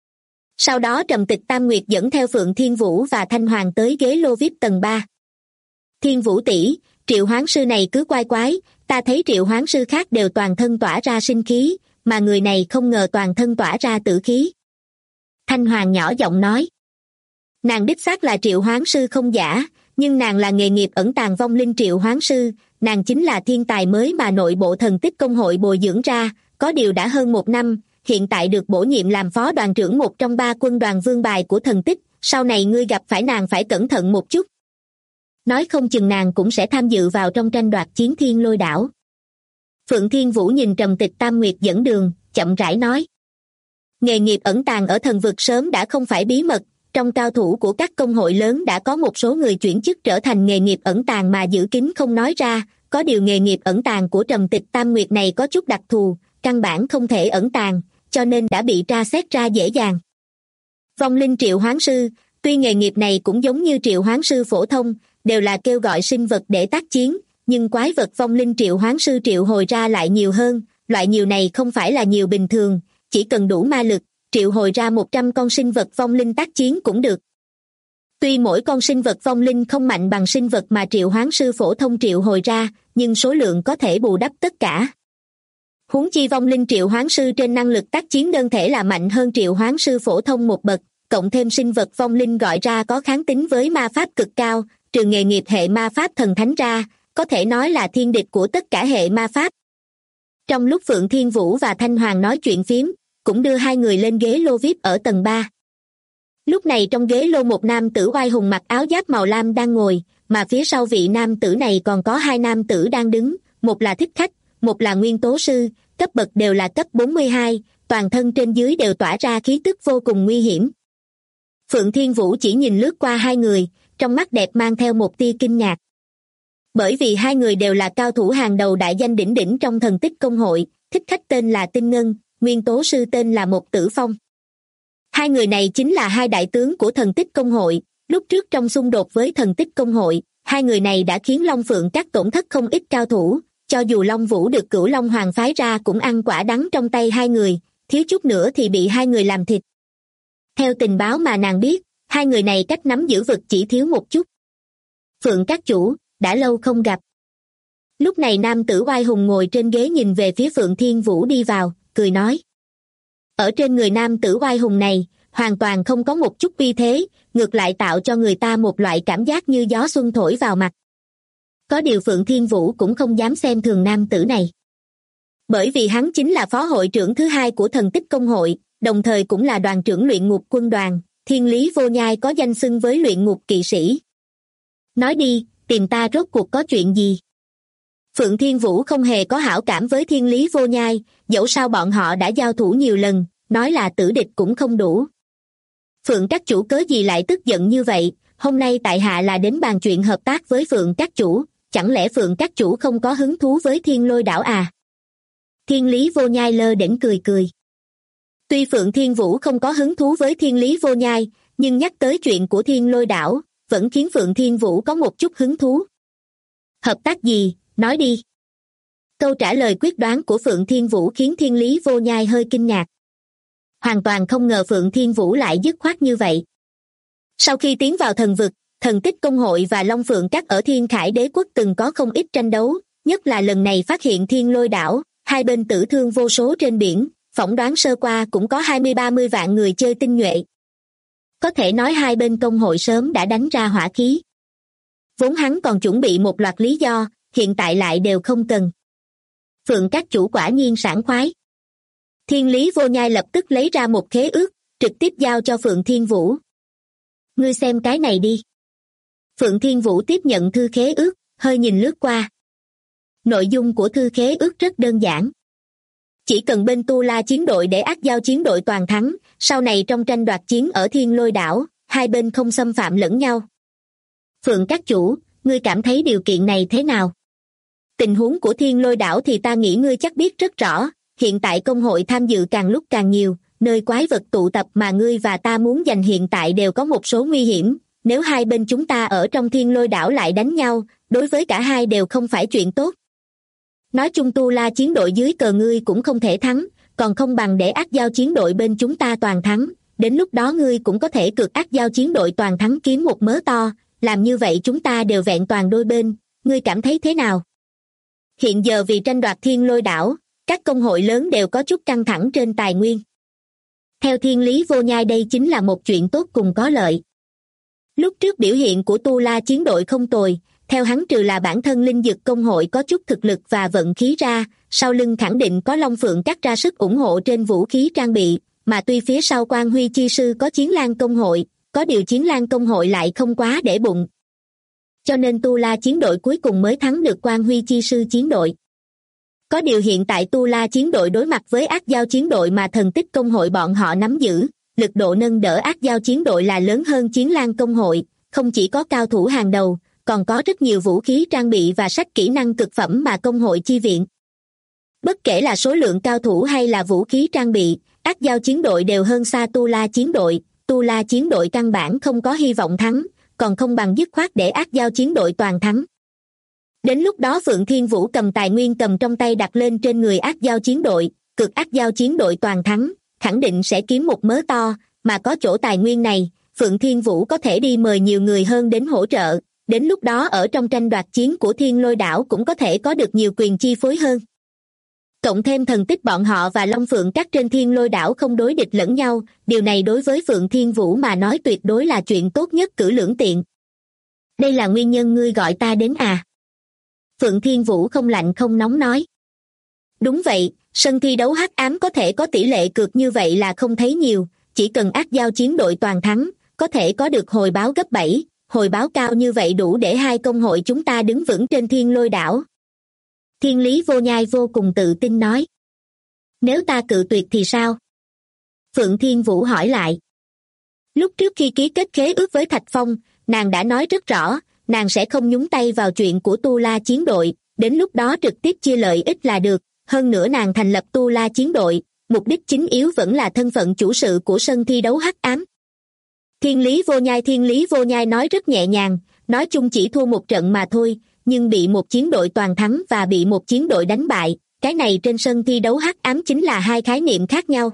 Sau đó Trầm Tịch Tam Nguyệt dẫn theo Phượng Thiên Vũ và Thanh Hoàng tới ghế lô VIP tầng 3. Thiên Vũ tỷ, triệu hoán sư này cứ quái quái, ta thấy triệu hoán sư khác đều toàn thân tỏa ra sinh khí, mà người này không ngờ toàn thân tỏa ra tử khí. Thanh Hoàng nhỏ giọng nói. Nàng đích xác là triệu hoán sư không giả, nhưng nàng là nghề nghiệp ẩn tàng vong linh triệu hoán sư, nàng chính là thiên tài mới mà nội bộ thần tích công hội bồi dưỡng ra, có điều đã hơn 1 năm, hiện tại được bổ nhiệm làm phó đoàn trưởng một trong 3 quân đoàn vương bài của thần tích, sau này ngươi gặp phải nàng phải cẩn thận một chút. Nói không chừng nàng cũng sẽ tham dự vào trong tranh đoạt chiến thiên lôi đảo. Phượng Thiên Vũ nhìn Trầm Tịch Tam Nguyệt dẫn đường, chậm rãi nói. Nghề nghiệp ẩn tàng ở thần vực sớm đã không phải bí mật, trong cao thủ của các công hội lớn đã có một số người chuyển chức trở thành nghề nghiệp ẩn tàng mà giữ kín không nói ra, có điều nghề nghiệp ẩn tàng của Trầm Tịch Tam Nguyệt này có chút đặc thù, căn bản không thể ẩn tàng, cho nên đã bị tra xét ra dễ dàng. Vong linh triệu hoán sư, tuy nghề nghiệp này cũng giống như triệu hoán sư phổ thông, đều là kêu gọi sinh vật để tác chiến, nhưng quái vật vong linh triệu hoán sư triệu hồi ra lại nhiều hơn, loại nhiều này không phải là nhiều bình thường, chỉ cần đủ ma lực, triệu hồi ra 100 con sinh vật vong linh tác chiến cũng được. Tuy mỗi con sinh vật vong linh không mạnh bằng sinh vật mà triệu hoán sư phổ thông triệu hồi ra, nhưng số lượng có thể bù đắp tất cả. Huống chi vong linh triệu hoán sư trên năng lực tác chiến đơn thể là mạnh hơn triệu hoán sư phổ thông một bậc, cộng thêm sinh vật vong linh gọi ra có kháng tính với ma pháp cực cao, trừ nghề nghiệp hệ ma pháp thần thánh ra, có thể nói là thiên địch của tất cả hệ ma pháp. Trong lúc Phượng Thiên Vũ và Thanh Hoàng nói chuyện phiếm, cũng đưa hai người lên ghế lô VIP ở tầng 3. Lúc này trong ghế lô một nam tử oai hùng mặc áo giáp màu lam đang ngồi, mà phía sau vị nam tử này còn có 2 nam tử đang đứng, một là thích khách, một là nguyên tố sư, cấp bậc đều là cấp 42, toàn thân trên dưới đều tỏa ra khí tức vô cùng nguy hiểm. Phượng Thiên Vũ chỉ nhìn lướt qua hai người, trong mắt đẹp mang theo một tia kinh ngạc. Bởi vì hai người đều là cao thủ hàng đầu đại danh đỉnh đỉnh trong thần tích công hội, thích khách tên là Tinh Ngân, nguyên tố sư tên là Một Tử Phong. Hai người này chính là hai đại tướng của thần tích công hội, lúc trước trong xung đột với thần tích công hội, hai người này đã khiến Long Phượng các tổn thất không ít cao thủ, cho dù Long Vũ được Cửu Long Hoàng phái ra cũng ăn quả đắng trong tay hai người, thiếu chút nữa thì bị hai người làm thịt. Theo tình báo mà nàng biết, hai người này cách nắm giữ vực chỉ thiếu một chút. Phượng các chủ, đã lâu không gặp. Lúc này nam tử oai hùng ngồi trên ghế nhìn về phía Phượng Thiên Vũ đi vào, cười nói. Ở trên người nam tử oai hùng này, hoàn toàn không có một chút uy thế, ngược lại tạo cho người ta một loại cảm giác như gió xuân thổi vào mặt. Có điều Phượng Thiên Vũ cũng không dám xem thường nam tử này. Bởi vì hắn chính là phó hội trưởng thứ 2 của thần tích công hội, đồng thời cũng là đoàn trưởng luyện ngục quân đoàn, Thiên Lý Vô Nhai có danh xưng với luyện ngục kỵ sĩ. Nói đi, tìm ta rốt cuộc có chuyện gì? Phượng Thiên Vũ không hề có hảo cảm với Thiên Lý Vô Nhai, dẫu sao bọn họ đã giao thủ nhiều lần, nói là tử địch cũng không đủ. Phượng các chủ cớ gì lại tức giận như vậy, hôm nay tại hạ là đến bàn chuyện hợp tác với Phượng các chủ, chẳng lẽ Phượng các chủ không có hứng thú với Thiên Lôi đảo à? Thiên Lý Vô Nhai lơ đễnh cười cười. Tuy Phượng Thiên Vũ không có hứng thú với Thiên Lý Vô Nhai, nhưng nhắc tới chuyện của Thiên Lôi đảo, vẫn khiến Phượng Thiên Vũ có một chút hứng thú. Hợp tác gì, nói đi. Câu trả lời quyết đoán của Phượng Thiên Vũ khiến Thiên Lý Vô Nhai hơi kinh ngạc. Hoàn toàn không ngờ Phượng Thiên Vũ lại dứt khoát như vậy. Sau khi tiến vào thần vực, thần tích công hội và Long Phượng các ở Thiên Khải Đế quốc từng có không ít tranh đấu, nhất là lần này phát hiện Thiên Lôi đảo, hai bên tử thương vô số trên biển, phỏng đoán sơ qua cũng có 20-30 vạn người chơi tinh nhuệ. Có thể nói hai bên công hội sớm đã đánh ra hỏa khí. Vốn hắn còn chuẩn bị một loạt lý do, hiện tại lại đều không cần. Phượng các chủ quả nhiên sảng khoái. Thiên Lý Vô Nhai lập tức lấy ra một khế ước, trực tiếp giao cho Phượng Thiên Vũ. Ngươi xem cái này đi. Phượng Thiên Vũ tiếp nhận thư khế ước, hơi nhìn lướt qua. Nội dung của thư khế ước rất đơn giản. Chỉ cần bên Tu La chiến đội để ác giao chiến đội toàn thắng, sau này trong tranh đoạt chiến ở Thiên Lôi đảo, hai bên không xâm phạm lẫn nhau. Phượng các chủ, ngươi cảm thấy điều kiện này thế nào? Tình huống của Thiên Lôi đảo thì ta nghĩ ngươi chắc biết rất rõ, hiện tại công hội tham dự càng lúc càng nhiều, nơi quái vật tụ tập mà ngươi và ta muốn giành hiện tại đều có một số nguy hiểm, nếu hai bên chúng ta ở trong Thiên Lôi đảo lại đánh nhau, đối với cả hai đều không phải chuyện tốt. Nói chung Tu La chiến đội dưới cờ ngươi cũng không thể thắng, còn không bằng để ác giao chiến đội bên chúng ta toàn thắng, đến lúc đó ngươi cũng có thể cược ác giao chiến đội toàn thắng kiếm một mớ to, làm như vậy chúng ta đều vẹn toàn đôi bên, ngươi cảm thấy thế nào? Hiện giờ vì tranh đoạt Thiên Lôi đảo, các công hội lớn đều có chút căng thẳng trên tài nguyên. Theo Thiên Lý Vô Nhai đây chính là một chuyện tốt cùng có lợi. Lúc trước biểu hiện của Tu La chiến đội không tồi, theo hắn trừ là bản thân linh dực công hội có chút thực lực và vận khí ra, sau lưng khẳng định có Long Phượng cắt ra sức ủng hộ trên vũ khí trang bị, mà tuy phía sau Quan Huy chi sư có Chiến Lan công hội, có điều Chiến Lan công hội lại không quá để bụng. Cho nên Tu La chiến đội cuối cùng mới thắng được Quan Huy chi sư chiến đội. Có điều hiện tại Tu La chiến đội đối mặt với ác giao chiến đội mà thần tích công hội bọn họ nắm giữ, lực độ nâng đỡ ác giao chiến đội là lớn hơn Chiến Lan công hội, không chỉ có cao thủ hàng đầu, còn có rất nhiều vũ khí trang bị và sách kỹ năng cực phẩm mà công hội chi viện. Bất kể là số lượng cao thủ hay là vũ khí trang bị, ác giao chiến đội đều hơn xa Tu La chiến đội, Tu La chiến đội căn bản không có hy vọng thắng, còn không bằng dứt khoát để ác giao chiến đội toàn thắng. Đến lúc đó Phượng Thiên Vũ cầm tài nguyên cầm trong tay đặt lên trên người ác giao chiến đội, cực ác giao chiến đội toàn thắng, khẳng định sẽ kiếm một mớ to, mà có chỗ tài nguyên này, Phượng Thiên Vũ có thể đi mời nhiều người hơn đến hỗ trợ, đến lúc đó ở trong tranh đoạt chiến của Thiên Lôi đảo cũng có thể có được nhiều quyền chi phối hơn. Cộng thêm thần tích bọn họ và Long Phượng các trên Thiên Lôi đảo không đối địch lẫn nhau, điều này đối với Phượng Thiên Vũ mà nói tuyệt đối là chuyện tốt nhất cử lưỡng tiện. Đây là nguyên nhân ngươi gọi ta đến à? Phượng Thiên Vũ không lạnh không nóng nói. Đúng vậy, sân thi đấu hắc ám có thể có tỷ lệ cược như vậy là không thấy nhiều, chỉ cần ác giao chiến đội toàn thắng, có thể có được hồi báo gấp 7, hồi báo cao như vậy đủ để hai công hội chúng ta đứng vững trên Thiên Lôi đảo. Thiên Lý Vô Nhai vô cùng tự tin nói. Nếu ta cự tuyệt thì sao? Phượng Thiên Vũ hỏi lại. Lúc trước khi ký kết khế ước với Thạch Phong, nàng đã nói rất rõ, nàng sẽ không nhúng tay vào chuyện của Tu La chiến đội, đến lúc đó trực tiếp chia lợi ích là được, hơn nữa nàng thành lập Tu La chiến đội, mục đích chính yếu vẫn là thân phận chủ sự của sân thi đấu hắc ám. Thiên Lý Vô Nhai nói rất nhẹ nhàng, nói chung chỉ thua một trận mà thôi, nhưng bị một chiến đội toàn thắng và bị một chiến đội đánh bại, cái này trên sân thi đấu hắc ám chính là hai khái niệm khác nhau.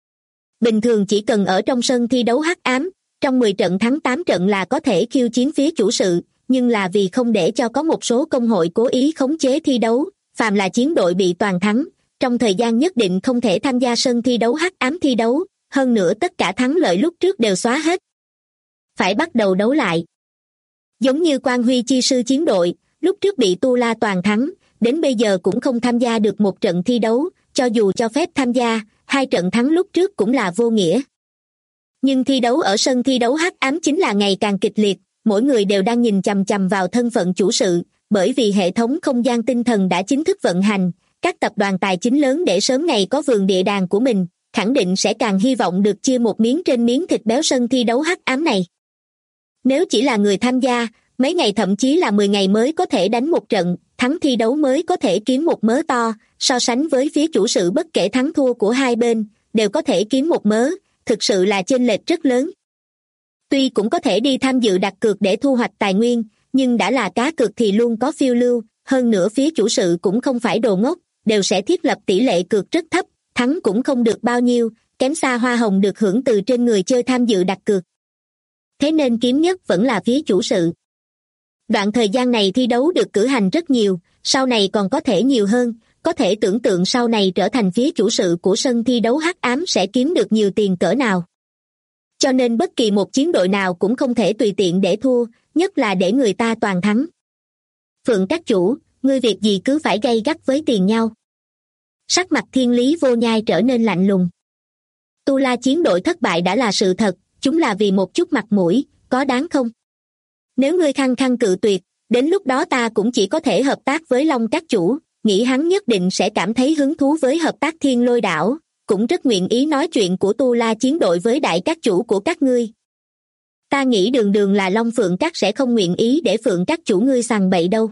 Bình thường chỉ cần ở trong sân thi đấu hắc ám, trong 10 trận thắng 8 trận là có thể khiêu chiến phía chủ sự, nhưng là vì không để cho có một số công hội cố ý khống chế thi đấu, phàm là chiến đội bị toàn thắng, trong thời gian nhất định không thể tham gia sân thi đấu hắc ám thi đấu, hơn nữa tất cả thắng lợi lúc trước đều xóa hết. Phải bắt đầu đấu lại. Giống như Quan Huy chi sư chiến đội, lúc trước bị Tu La toàn thắng, đến bây giờ cũng không tham gia được một trận thi đấu, cho dù cho phép tham gia, 2 trận thắng lúc trước cũng là vô nghĩa. Nhưng thi đấu ở sân thi đấu hắc ám chính là ngày càng kịch liệt, mỗi người đều đang nhìn chằm chằm vào thân phận chủ sự, bởi vì hệ thống không gian tinh thần đã chính thức vận hành, các tập đoàn tài chính lớn để sớm ngày có vườn địa đàng của mình, khẳng định sẽ càng hy vọng được chia một miếng trên miếng thịt béo sân thi đấu hắc ám này. Nếu chỉ là người tham gia, mấy ngày thậm chí là 10 ngày mới có thể đánh một trận, thắng thi đấu mới có thể kiếm một mớ to, so sánh với phía chủ sự bất kể thắng thua của hai bên, đều có thể kiếm một mớ, thực sự là chênh lệch rất lớn. Tuy cũng có thể đi tham dự đặt cược để thu hoạch tài nguyên, nhưng đã là cá cược thì luôn có phiêu lưu, hơn nữa phía chủ sự cũng không phải đồ ngốc, đều sẽ thiết lập tỷ lệ cược rất thấp, thắng cũng không được bao nhiêu, kém xa hoa hồng được hưởng từ trên người chơi tham dự đặt cược. Thế nên kiếm nhất vẫn là phía chủ sự. Đoạn thời gian này thi đấu được cử hành rất nhiều, sau này còn có thể nhiều hơn, có thể tưởng tượng sau này trở thành phía chủ sự của sân thi đấu hắc ám sẽ kiếm được nhiều tiền cỡ nào. Cho nên bất kỳ một chiến đội nào cũng không thể tùy tiện để thua, nhất là để người ta toàn thắng. Phượng các chủ, ngươi việc gì cứ phải gay gắt với tiền nhau? Sắc mặt Thiên Lý Vô Nhai trở nên lạnh lùng. Tu La chiến đội thất bại đã là sự thật, chúng là vì một chút mặt mũi, có đáng không? Nếu ngươi khăng khăng cự tuyệt, đến lúc đó ta cũng chỉ có thể hợp tác với Long các chủ, nghĩ hắn nhất định sẽ cảm thấy hứng thú với hợp tác Thiên Lôi đảo, cũng rất nguyện ý nói chuyện của Tu La chiến đội với đại các chủ của các ngươi. Ta nghĩ đường đường là Long Phượng các sẽ không nguyện ý để Phượng các chủ ngươi sằng bậy đâu.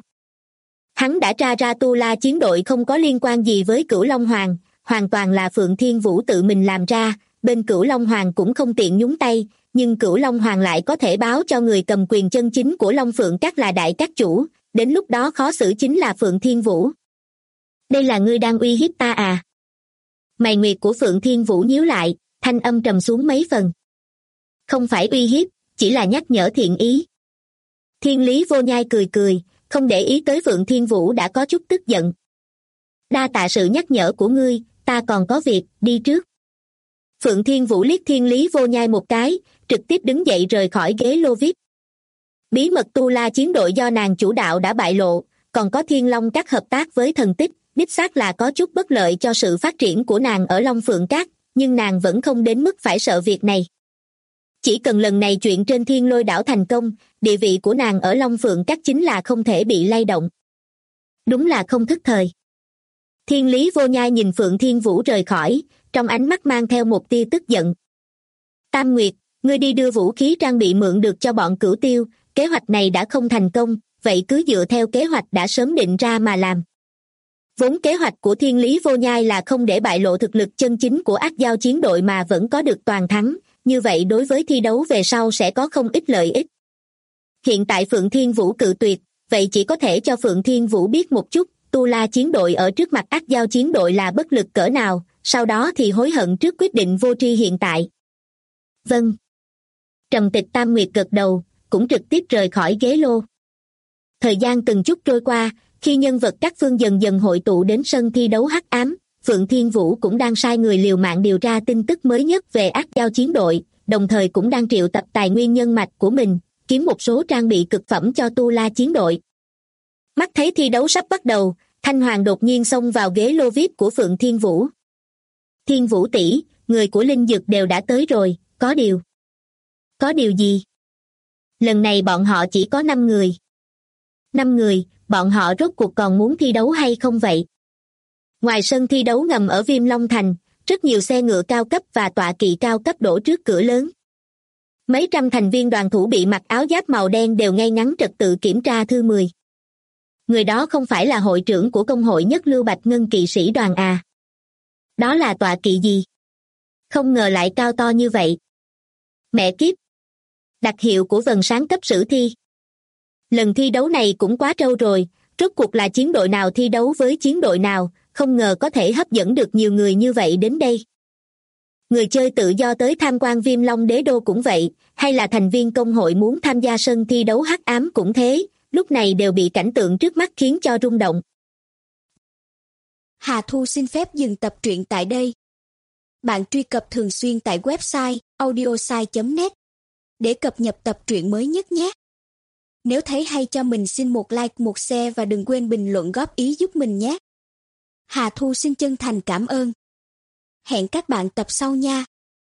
Hắn đã tra ra Tu La chiến đội không có liên quan gì với Cửu Long Hoàng, hoàn toàn là Phượng Thiên Vũ tự mình làm ra, bên Cửu Long Hoàng cũng không tiện nhúng tay, nhưng Cửu Long Hoàng lại có thể báo cho người cầm quyền chân chính của Long Phượng các là đại các chủ, đến lúc đó khó xử chính là Phượng Thiên Vũ. Đây là ngươi đang uy hiếp ta à? Mày nguyệt của Phượng Thiên Vũ nhíu lại, thanh âm trầm xuống mấy phần. Không phải uy hiếp, chỉ là nhắc nhở thiện ý. Thiên Lý Vô Nhai cười cười, không để ý tới Phượng Thiên Vũ đã có chút tức giận. Đa tạ sự nhắc nhở của ngươi, ta còn có việc, đi trước. Phượng Thiên Vũ liếc Thiên Lý Vô Nhai một cái, trực tiếp đứng dậy rời khỏi ghế lô VIP. Bí mật Tu La chiến đội do nàng chủ đạo đã bại lộ, còn có Thiên Long các hợp tác với Thần Tích, đích xác là có chút bất lợi cho sự phát triển của nàng ở Long Phượng các, nhưng nàng vẫn không đến mức phải sợ việc này. Chỉ cần lần này chuyện trên Thiên Lôi đảo thành công, địa vị của nàng ở Long Phượng các chính là không thể bị lay động. Đúng là không thức thời. Thiên Lý Vô Nhai nhìn Phượng Thiên Vũ rời khỏi, trong ánh mắt mang theo một tia tức giận. Tam Nguyệt, ngươi đi đưa vũ khí trang bị mượn được cho bọn Cửu Tiêu, kế hoạch này đã không thành công, vậy cứ dựa theo kế hoạch đã sớm định ra mà làm. Vốn kế hoạch của Thiên Lý Vô Nhai là không để bại lộ thực lực chân chính của Ác Giao chiến đội mà vẫn có được toàn thắng, như vậy đối với thi đấu về sau sẽ có không ít lợi ích. Hiện tại Phượng Thiên Vũ cự tuyệt, vậy chỉ có thể cho Phượng Thiên Vũ biết một chút, Tu La chiến đội ở trước mặt Ác Giao chiến đội là bất lực cỡ nào, sau đó thì hối hận trước quyết định vô tri hiện tại. Vâng. Trầm Tịch Tam Nguyệt gật đầu, cũng trực tiếp rời khỏi ghế lô. Thời gian từng chút trôi qua, khi nhân vật các phương dần dần hội tụ đến sân thi đấu hắc ám, Phượng Thiên Vũ cũng đang sai người liều mạng điều tra tin tức mới nhất về Ác Giao chiến đội, đồng thời cũng đang triệu tập tài nguyên nhân mạch của mình, kiếm một số trang bị cực phẩm cho Tu La chiến đội. Mắt thấy thi đấu sắp bắt đầu, Thanh Hoàng đột nhiên xông vào ghế lô VIP của Phượng Thiên Vũ. Thiên Vũ tỷ, người của Linh Dực đều đã tới rồi, có điều. Có điều gì? Lần này bọn họ chỉ có 5 người. 5 người, bọn họ rốt cuộc còn muốn thi đấu hay không vậy? Ngoài sân thi đấu ngầm ở Viêm Long Thành, rất nhiều xe ngựa cao cấp và tọa kỵ cao cấp đổ trước cửa lớn. Mấy trăm thành viên đoàn thủ bị mặc áo giáp màu đen đều ngay ngắn trật tự kiểm tra thư 10. Người đó không phải là hội trưởng của công hội Nhất Lưu Bạch Ngân kỵ sĩ đoàn à? Đó là tọa kỵ gì? Không ngờ lại cao to như vậy. Mẹ kiếp! Đặc hiệu của vầng sáng cấp sử thi. Lần thi đấu này cũng quá trâu rồi, rốt cuộc là chiến đội nào thi đấu với chiến đội nào, không ngờ có thể hấp dẫn được nhiều người như vậy đến đây. Người chơi tự do tới tham quan Viêm Long đế đô cũng vậy, hay là thành viên công hội muốn tham gia sân thi đấu hắc ám cũng thế, lúc này đều bị cảnh tượng trước mắt khiến cho rung động. Hà Thu xin phép dừng tập truyện tại đây. Bạn truy cập thường xuyên tại website audiosai.net để cập nhật tập truyện mới nhất nhé. Nếu thấy hay cho mình xin một like, một share và đừng quên bình luận góp ý giúp mình nhé. Hà Thu xin chân thành cảm ơn. Hẹn các bạn tập sau nha.